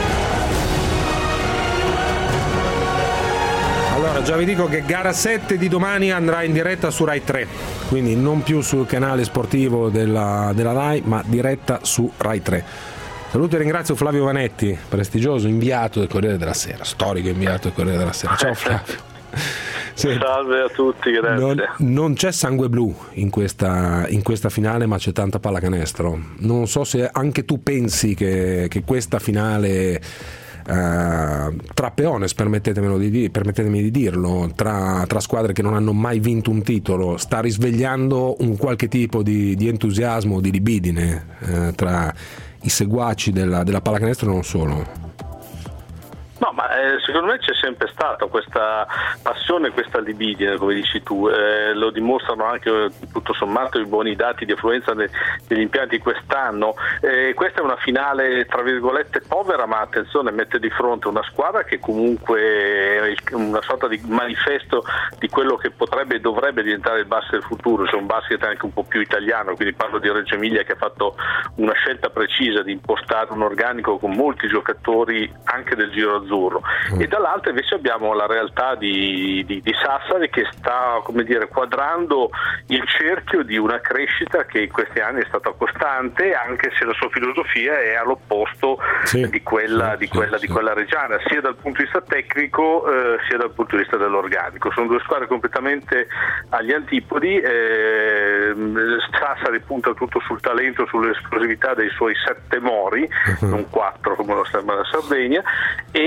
Allora, già vi dico che gara sette di domani andrà in diretta su Rai tre, quindi non più sul canale sportivo della, della Rai, ma diretta su Rai tre. Saluto e ringrazio Flavio Vanetti, prestigioso inviato del Corriere della Sera, storico inviato del Corriere della Sera. Ciao Flavio. Sì. Salve a tutti, grazie. Non, non c'è sangue blu in questa, in questa finale, ma c'è tanta pallacanestro. Non so se anche tu pensi che, che questa finale, Uh, tra peones, permettetemi di, permettetemi di dirlo, tra, tra squadre che non hanno mai vinto un titolo, sta risvegliando un qualche tipo di, di entusiasmo, di libidine uh, tra i seguaci della, della pallacanestro e non solo. No, ma eh, secondo me c'è sempre stata questa passione, questa libidine, come dici tu, eh, lo dimostrano anche tutto sommato i buoni dati di affluenza de- degli impianti quest'anno. Eh, questa è una finale tra virgolette povera, ma attenzione, mette di fronte una squadra che comunque è una sorta di manifesto di quello che potrebbe e dovrebbe diventare il basket del futuro, cioè un basket anche un po' più italiano, quindi parlo di Reggio Emilia che ha fatto una scelta precisa di impostare un organico con molti giocatori anche del giro azzurro, e dall'altra invece abbiamo la realtà di, di, di Sassari che sta, come dire, quadrando il cerchio di una crescita che in questi anni è stata costante, anche se la sua filosofia è all'opposto sì, di quella, sì, di, quella sì, di quella reggiana, sia dal punto di vista tecnico eh, sia dal punto di vista dell'organico. Sono due squadre completamente agli antipodi. eh, Sassari punta tutto sul talento, sull'esplosività dei suoi sette mori, uh-huh. non quattro come lo sembra la Sardegna, e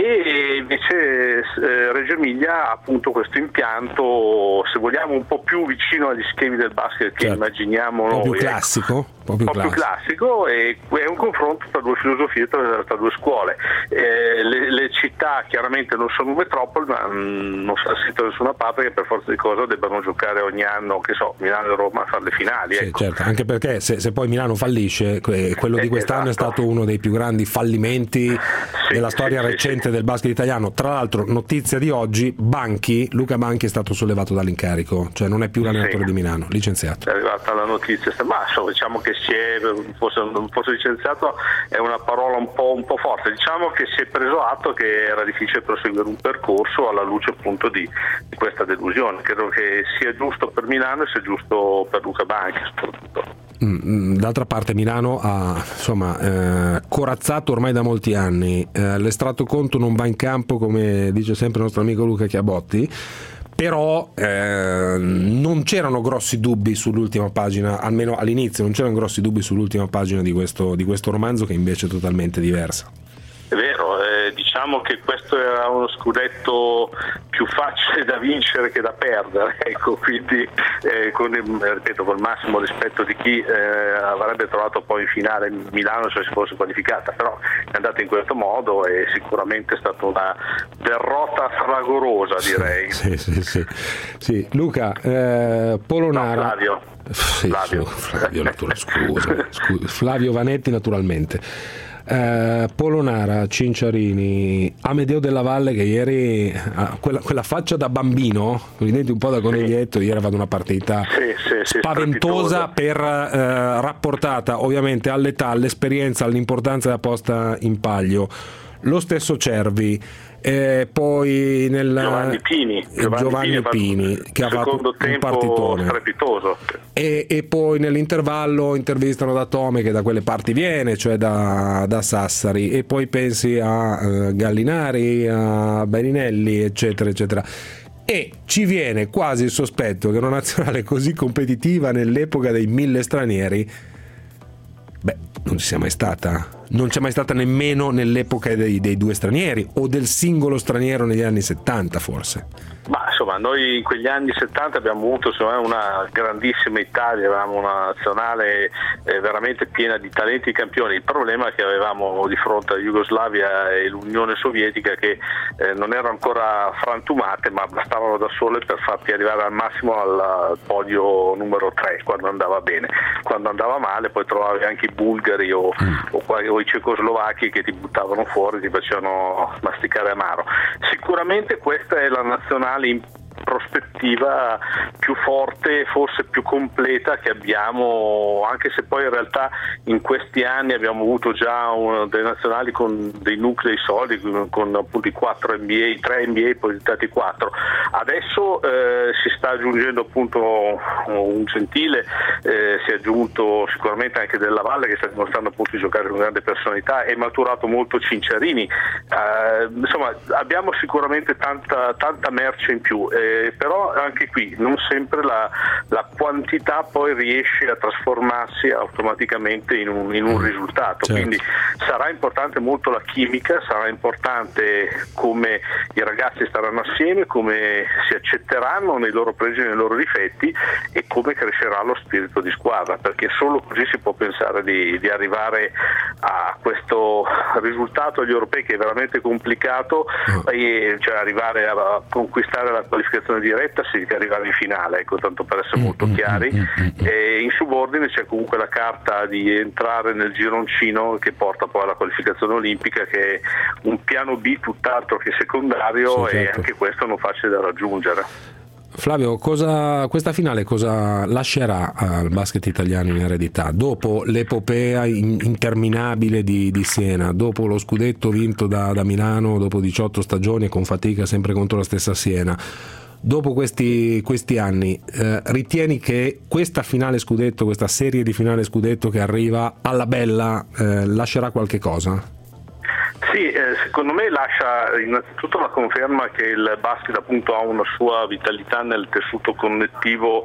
e invece eh, Reggio Emilia ha appunto questo impianto, se vogliamo, un po' più vicino agli schemi del basket che certo. immaginiamo un po' noi. più classico, un po' più, un po' più classico, e è un confronto tra due filosofie, tra, tra due scuole. Eh, le, le città chiaramente non sono metropoli, ma mh, non sta scritto da nessuna parte che per forza di cosa debbano giocare ogni anno, che so, Milano e Roma a fare le finali. Sì, ecco. certo, anche perché se, se poi Milano fallisce, quello di quest'anno eh, esatto. è stato uno dei più grandi fallimenti sì, della storia sì, recente sì. del basket italiano. Tra l'altro, notizia di oggi, Banchi, Luca Banchi è stato sollevato dall'incarico, cioè non è più l'allenatore sì. di Milano, licenziato. È arrivata la notizia, ma insomma, diciamo che si è, forse, forse licenziato è una parola un po', un po' forte, diciamo che si è preso atto che era difficile proseguire un percorso alla luce appunto di, di questa delusione. Credo che sia giusto per Milano e sia giusto per Luca Banchi soprattutto. D'altra parte Milano ha insomma eh, corazzato ormai da molti anni, eh, l'estratto conto non va in campo, come dice sempre il nostro amico Luca Chiabotti, però eh, non c'erano grossi dubbi sull'ultima pagina, almeno all'inizio non c'erano grossi dubbi sull'ultima pagina di questo, di questo romanzo, che invece è totalmente diversa. È vero, eh, diciamo che questo era uno scudetto più facile da vincere che da perdere, ecco, quindi eh, con il, ripeto, col massimo rispetto di chi eh, avrebbe trovato poi in finale Milano se si fosse qualificata, però è andata in questo modo e sicuramente è stata una derrota fragorosa, direi. Sì, sì, sì, sì. Luca, eh, Polonara. No, Flavio. Sì, Flavio. Flavio, natura, scusa, scusa, Flavio Vanetti naturalmente. Uh, Polonara, Cinciarini, Amedeo Della Valle, che ieri uh, quella, quella faccia da bambino, con i denti un po' da coniglietto, ieri ha fatto una partita sì, sì, sì, spaventosa per uh, rapportata ovviamente all'età, all'esperienza, all'importanza della posta in palio. Lo stesso Cervi, e poi nel Giovanni Pini, Giovanni, Giovanni Pini, Pini che ha fatto un tempo partitone strepitoso. E, e poi nell'intervallo intervistano da Tome, che da quelle parti viene, cioè da, da Sassari, e poi pensi a uh, Gallinari, a Berinelli, eccetera eccetera. E ci viene quasi il sospetto che una nazionale così competitiva nell'epoca dei mille stranieri, beh, non ci sia mai stata. Non c'è mai stata nemmeno nell'epoca dei, dei due stranieri o del singolo straniero negli anni settanta, forse. Ma insomma, noi in quegli anni settanta abbiamo avuto insomma, una grandissima Italia, avevamo una nazionale eh, veramente piena di talenti campioni. Il problema è che avevamo di fronte la Jugoslavia e l'Unione Sovietica che eh, non erano ancora frantumate, ma bastavano da sole per farti arrivare al massimo al podio numero tre quando andava bene. Quando andava male poi trovavi anche i bulgari o, o, o i cecoslovacchi che ti buttavano fuori, ti facevano masticare amaro. Sicuramente questa è la nazionale in prospettiva più forte, forse più completa che abbiamo, anche se poi in realtà in questi anni abbiamo avuto già un, delle nazionali con dei nuclei solidi, con, con appunto i quattro N B A, i tre N B A poi diventati quattro. Adesso eh, si sta aggiungendo appunto un Gentile, eh, si è aggiunto sicuramente anche Della Valle, che sta dimostrando appunto di giocare con grande personalità, e maturato molto Cinciarini. Eh, insomma, abbiamo sicuramente tanta, tanta merce in più. Eh, però anche qui non sempre la, la quantità poi riesce a trasformarsi automaticamente in un, in un risultato, certo. Quindi sarà importante molto la chimica, sarà importante come i ragazzi staranno assieme, come si accetteranno nei loro pregi e nei loro difetti e come crescerà lo spirito di squadra, perché solo così si può pensare di, di arrivare a questo risultato agli europei, che è veramente complicato, e cioè arrivare a conquistare la qualificazione diretta significa arrivare in finale, ecco, tanto per essere molto chiari. E in subordine c'è comunque la carta di entrare nel gironcino che porta poi alla qualificazione olimpica, che è un piano B tutt'altro che secondario, sì, certo. E anche questo non facile da raggiungere. Flavio, cosa, questa finale cosa lascerà al basket italiano in eredità? Dopo l'epopea in, interminabile di, di Siena, dopo lo scudetto vinto da, da Milano dopo diciotto stagioni e con fatica sempre contro la stessa Siena, dopo questi, questi anni, eh, ritieni che questa finale scudetto, questa serie di finale scudetto che arriva alla bella, eh, lascerà qualche cosa? Sì, eh, secondo me lascia innanzitutto la conferma che il basket appunto ha una sua vitalità nel tessuto connettivo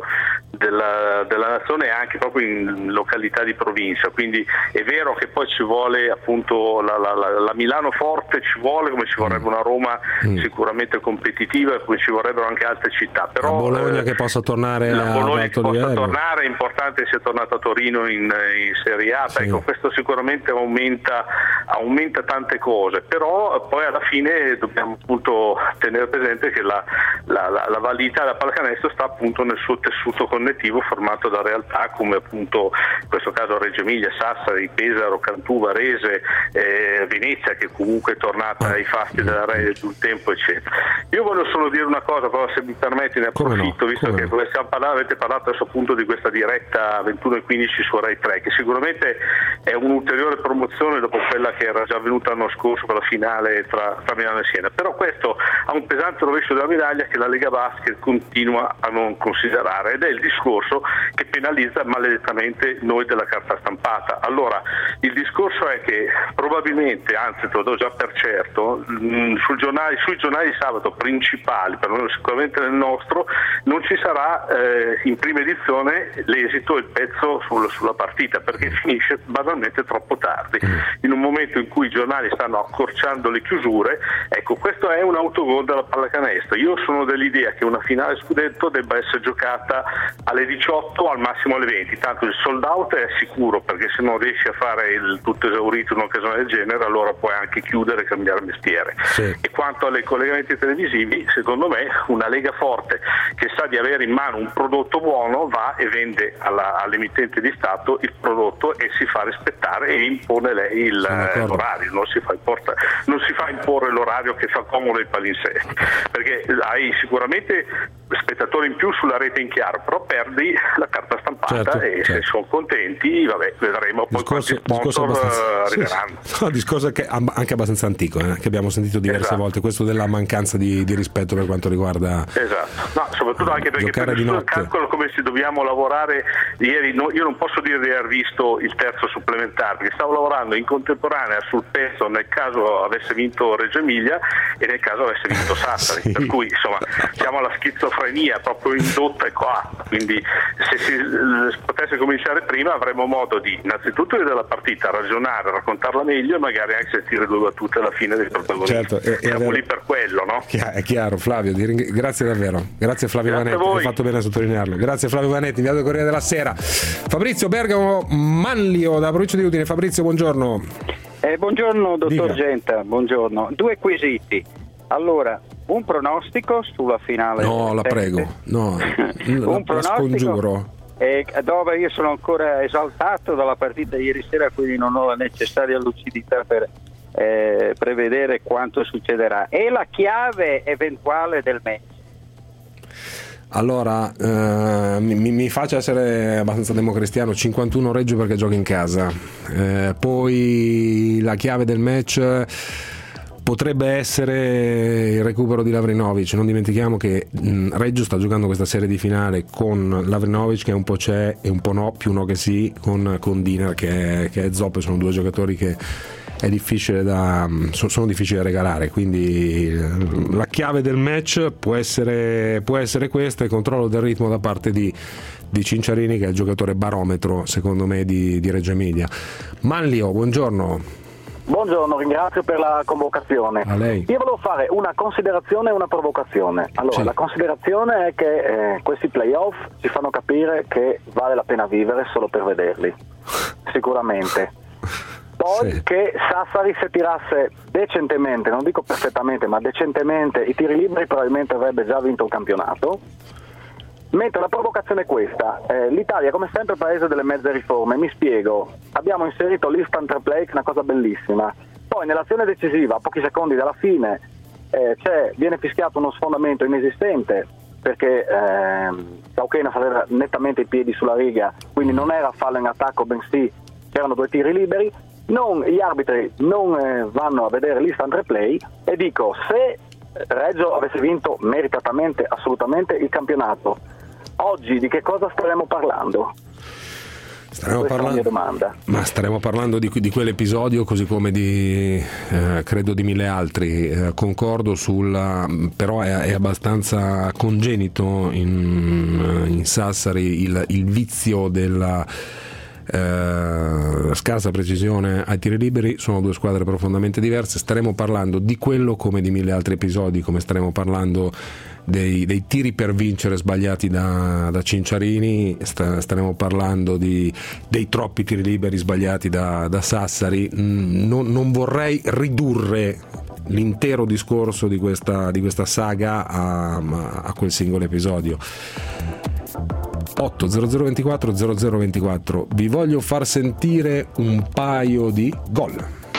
della, della nazione e anche proprio in località di provincia, quindi è vero che poi ci vuole appunto la, la, la, la Milano forte, ci vuole come ci vorrebbe una Roma mm. sicuramente competitiva, come ci vorrebbero anche altre città, però la Bologna eh, che possa tornare la a Bologna che possa livello. tornare, è importante sia tornato a Torino in, in Serie A, sì. Ecco, questo sicuramente aumenta, aumenta tante cose, però poi alla fine dobbiamo appunto tenere presente che la, la, la, la validità della pallacanestro sta appunto nel suo tessuto connettivo formato da realtà come appunto in questo caso Reggio Emilia, Sassari, Pesaro, Cantù, Varese, eh, Venezia che comunque è tornata ai fasti della Re di un tempo eccetera. Io voglio solo dire una cosa, però se mi permetti ne approfitto, no, visto che no. stiamo parlando, avete parlato adesso appunto di questa diretta ventuno e quindici su Rai tre, che sicuramente è un'ulteriore promozione dopo quella che era già avvenuta l'anno scorso con la finale tra, tra Milano e Siena, però questo ha un pesante rovescio della medaglia che la Lega Basket continua a non considerare, ed è il discorso che penalizza maledettamente noi della carta stampata. Allora il discorso è che probabilmente, anzi te lo do già per certo, mh, sul giornale, sui giornali di sabato principali, per noi sicuramente nel nostro, non ci sarà eh, in prima edizione l'esito e il pezzo sul, sulla partita, perché finisce banalmente troppo tardi, in un momento in cui i giornali stanno accorciando le chiusure. Ecco, questo è un autogol della pallacanestro. Io sono dell'idea che una finale scudetto debba essere giocata alle diciotto, al massimo alle venti, tanto il sold out è sicuro, perché se non riesci a fare il tutto esaurito in un'occasione del genere allora puoi anche chiudere e cambiare mestiere. Sì. E quanto ai collegamenti televisivi, secondo me una Lega forte che sa di avere in mano un prodotto buono va e vende alla, all'emittente di Stato il prodotto e si fa rispettare e impone lei il, l'orario, non si, fa importa, non si fa imporre l'orario che fa comodo ai palinsesti, perché hai sicuramente spettatori in più sulla rete in chiaro, però perdi la carta stampata, certo, e certo. Se sono contenti vabbè, vedremo poi discorso, quanti sponsor arriveranno. Sì, sì. No, discorso che anche abbastanza antico, eh, che abbiamo sentito diverse esatto. volte, questo della mancanza di, di rispetto per quanto riguarda esatto, no, soprattutto anche perché per il calcolo come si dobbiamo lavorare ieri, no, io non posso dire di aver visto il terzo supplementare, perché stavo lavorando in contemporanea sul pezzo nel caso avesse vinto Reggio Emilia e nel caso avesse vinto Sassari, sì. Per cui insomma siamo alla schizofrenia proprio indotta e qua, quindi se si potesse cominciare prima avremmo modo di innanzitutto vedere la partita, ragionare, raccontarla meglio e magari anche sentire due battute alla fine dei protagonisti. Certo, e, siamo e lì per quello, no? È chiaro, Flavio, grazie davvero, grazie Flavio grazie Vanetti, hai fatto bene a sottolinearlo, grazie Flavio Vanetti, inviato del Corriere della Sera. Fabrizio Bergamo Manlio da provincia di Udine. Fabrizio, buongiorno. Eh, buongiorno dottor Dica. Genta, buongiorno. Due quesiti. Allora, un pronostico sulla finale? No, la sette. prego, no, un la, la scongiuro. Eh, dove io sono ancora esaltato dalla partita di ieri sera, quindi non ho la necessaria lucidità per eh, prevedere quanto succederà. E la chiave eventuale del match? Allora, eh, mi, mi faccia essere abbastanza democristiano, cinquantuno Reggio perché gioca in casa, eh, poi la chiave del match potrebbe essere il recupero di Lavrinovic. Non dimentichiamo che mh, Reggio sta giocando questa serie di finale con Lavrinovic che un po' c'è e un po' no, più no che sì, con, con Diner che è, che è zoppo, sono due giocatori che è difficile da sono difficili da regalare, quindi la chiave del match può essere può essere questa, il controllo del ritmo da parte di di Cinciarini, che è il giocatore barometro secondo me di, di Reggio Emilia. Manlio, buongiorno. Buongiorno, ringrazio per la convocazione. A lei. Io volevo fare una considerazione e una provocazione. Allora, sì. La considerazione è che eh, questi playoff ci fanno capire che vale la pena vivere solo per vederli, sicuramente. Poi sì. Che Sassari, se tirasse decentemente, non dico perfettamente, ma decentemente i tiri liberi, probabilmente avrebbe già vinto un campionato. Mentre la provocazione è questa, eh, l'Italia come sempre è il paese delle mezze riforme, mi spiego, abbiamo inserito l'instant replay che è una cosa bellissima, poi nell'azione decisiva a pochi secondi dalla fine eh, c'è, viene fischiato uno sfondamento inesistente perché eh, Cauchenas aveva nettamente i piedi sulla riga, quindi non era fallo in attacco, bensì c'erano due tiri liberi, non, gli arbitri non eh, vanno a vedere l'instant replay e dico, se Reggio avesse vinto meritatamente assolutamente il campionato, oggi di che cosa staremmo parlando? Staremo Questa è la mia domanda. Ma staremo parlando di, di quell'episodio, così come di eh, credo di mille altri. Eh, concordo sulla, però è, è abbastanza congenito in, in Sassari il, il vizio della eh, scarsa precisione ai tiri liberi. Sono due squadre profondamente diverse. Staremo parlando di quello come di mille altri episodi, come staremo parlando Dei, dei tiri per vincere sbagliati da, da Cinciarini, sta, staremo parlando di, dei troppi tiri liberi sbagliati da, da Sassari. Non, non vorrei ridurre l'intero discorso di questa, di questa saga a, a quel singolo episodio. otto zero zero ventiquattro zero zero ventiquattro, vi voglio far sentire un paio di gol.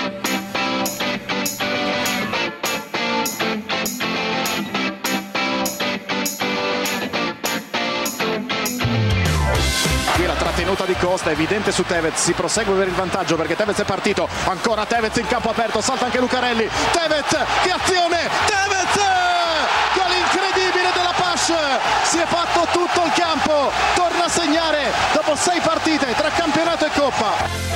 Tenuta di Costa evidente su Tevez, si prosegue per il vantaggio perché Tevez è partito, ancora Tevez in campo aperto, salta anche Lucarelli, Tevez, che azione, Tevez, gol incredibile della Pasch, si è fatto tutto il campo, torna a segnare dopo sei partite tra campionato e Coppa.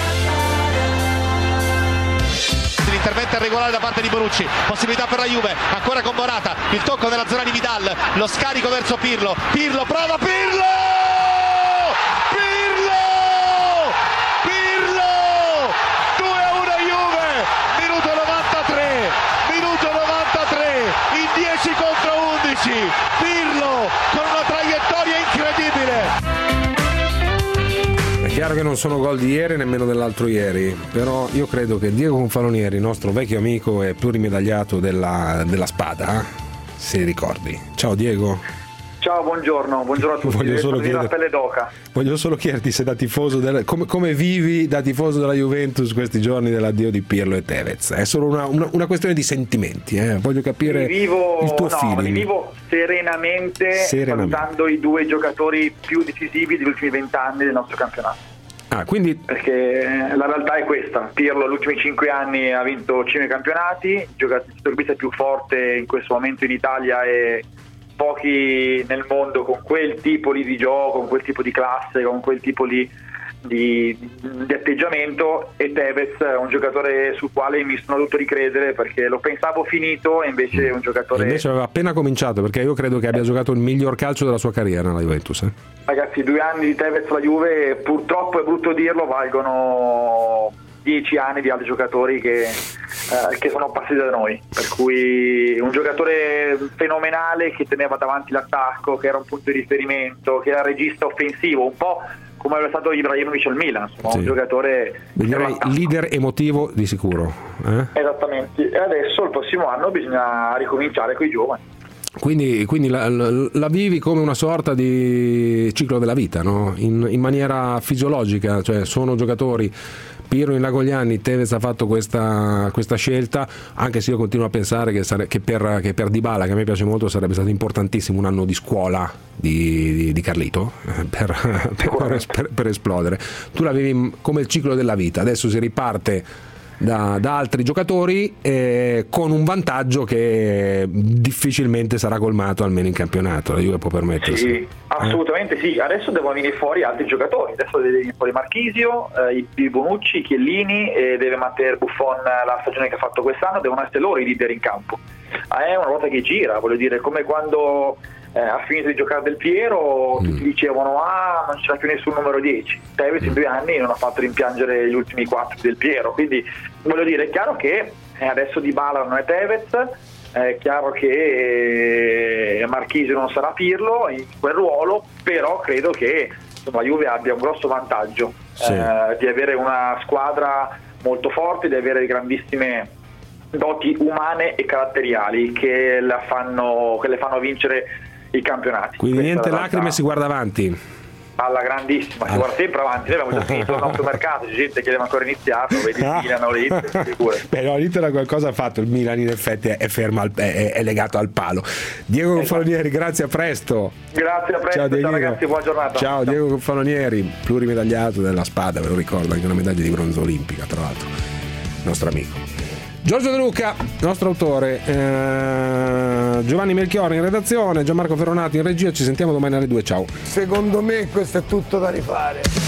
L'intervento è regolare da parte di Bonucci, possibilità per la Juve, ancora con Morata, il tocco della zona di Vidal, lo scarico verso Pirlo, Pirlo, prova Pirlo! dieci contro undici, Pirlo con una traiettoria incredibile. È chiaro che non sono gol di ieri nemmeno dell'altro ieri, però io credo che Diego Confalonieri, nostro vecchio amico e plurimedagliato della, della Spada, se ricordi. Ciao Diego. Ciao, buongiorno, buongiorno a tutti. Voglio solo, chieder... chieder... pelle d'oca. Voglio solo chiederti se da tifoso del... come, come vivi da tifoso della Juventus questi giorni dell'addio di Pirlo e Tevez. È solo una, una, una questione di sentimenti, eh? Voglio capire vivo, il tuo no, feeling. Li vivo serenamente, serenamente, valutando i due giocatori più decisivi degli ultimi vent'anni del nostro campionato. Ah, quindi... Perché la realtà è questa: Pirlo negli ultimi cinque anni ha vinto cinque campionati, il giocatore più forte in questo momento in Italia e pochi nel mondo con quel tipo di gioco, con quel tipo di classe, con quel tipo di, di, di atteggiamento, e Tevez è un giocatore sul quale mi sono dovuto ricredere perché lo pensavo finito e invece è un giocatore... Invece aveva appena cominciato, perché io credo che abbia giocato il miglior calcio della sua carriera nella Juventus. Eh? Ragazzi, due anni di Tevez alla Juve, purtroppo è brutto dirlo, valgono dieci anni di altri giocatori che, eh, che sono passati da noi, per cui un giocatore fenomenale che teneva davanti l'attacco, che era un punto di riferimento, che era regista offensivo, un po' come era stato Ibrahimovic al Milan, insomma, sì. Un giocatore leader emotivo di sicuro, eh? Esattamente, e adesso il prossimo anno bisogna ricominciare con i giovani. Quindi, quindi la, la, la vivi come una sorta di ciclo della vita, no? in, in maniera fisiologica, cioè sono giocatori. Pirlo in là con gli anni, Tevez ha fatto questa, questa scelta, anche se io continuo a pensare che, sare, che, per, che per Dybala, che a me piace molto, sarebbe stato importantissimo un anno di scuola di, di, di Carlito per, per, per, per esplodere. Tu la vivi come il ciclo della vita, adesso si riparte Da, da altri giocatori eh, con un vantaggio che difficilmente sarà colmato almeno in campionato. La Juve può permettersi. Sì, assolutamente eh? sì. Adesso devono venire fuori altri giocatori. Adesso deve venire fuori Marchisio, eh, i Bonucci, Chiellini, e deve mantenere Buffon la stagione che ha fatto quest'anno. Devono essere loro i leader in campo. È una ruota che gira, voglio dire, come quando eh, ha finito di giocare Del Piero, mm. tutti dicevano ah non c'era più nessun numero dieci. Tevez in due anni non ha fatto rimpiangere gli ultimi quattro Del Piero, quindi voglio dire, è chiaro che eh, adesso Dybala non è Tevez, è chiaro che eh, Marchisio non sarà Pirlo in quel ruolo, però credo che insomma, la Juve abbia un grosso vantaggio sì. eh, di avere una squadra molto forte, di avere grandissime doti umane e caratteriali che, la fanno, che le fanno vincere i campionati. Quindi Questa niente lacrime, si guarda avanti. Alla grandissima, si ah. guarda sempre avanti. Noi abbiamo già finito il nostro mercato, c'è gente che deve ancora iniziare, vedi il Milan o l'Inter, Beh, no, l'Inter ha qualcosa ha fatto, il Milan in effetti è fermo, al, è, è legato al palo. Diego Confalonieri, grazie, a presto. Grazie, a presto, ciao, ciao ragazzi, buona giornata. Ciao, ciao. Diego Confalonieri, plurimedagliato della Spada, ve lo ricordo, anche una medaglia di bronzo olimpica, tra l'altro, nostro amico. Giorgio De Luca, nostro autore, eh, Giovanni Melchiorri in redazione, Gianmarco Ferronati in regia, ci sentiamo domani alle due, ciao. Secondo me questo è tutto da rifare.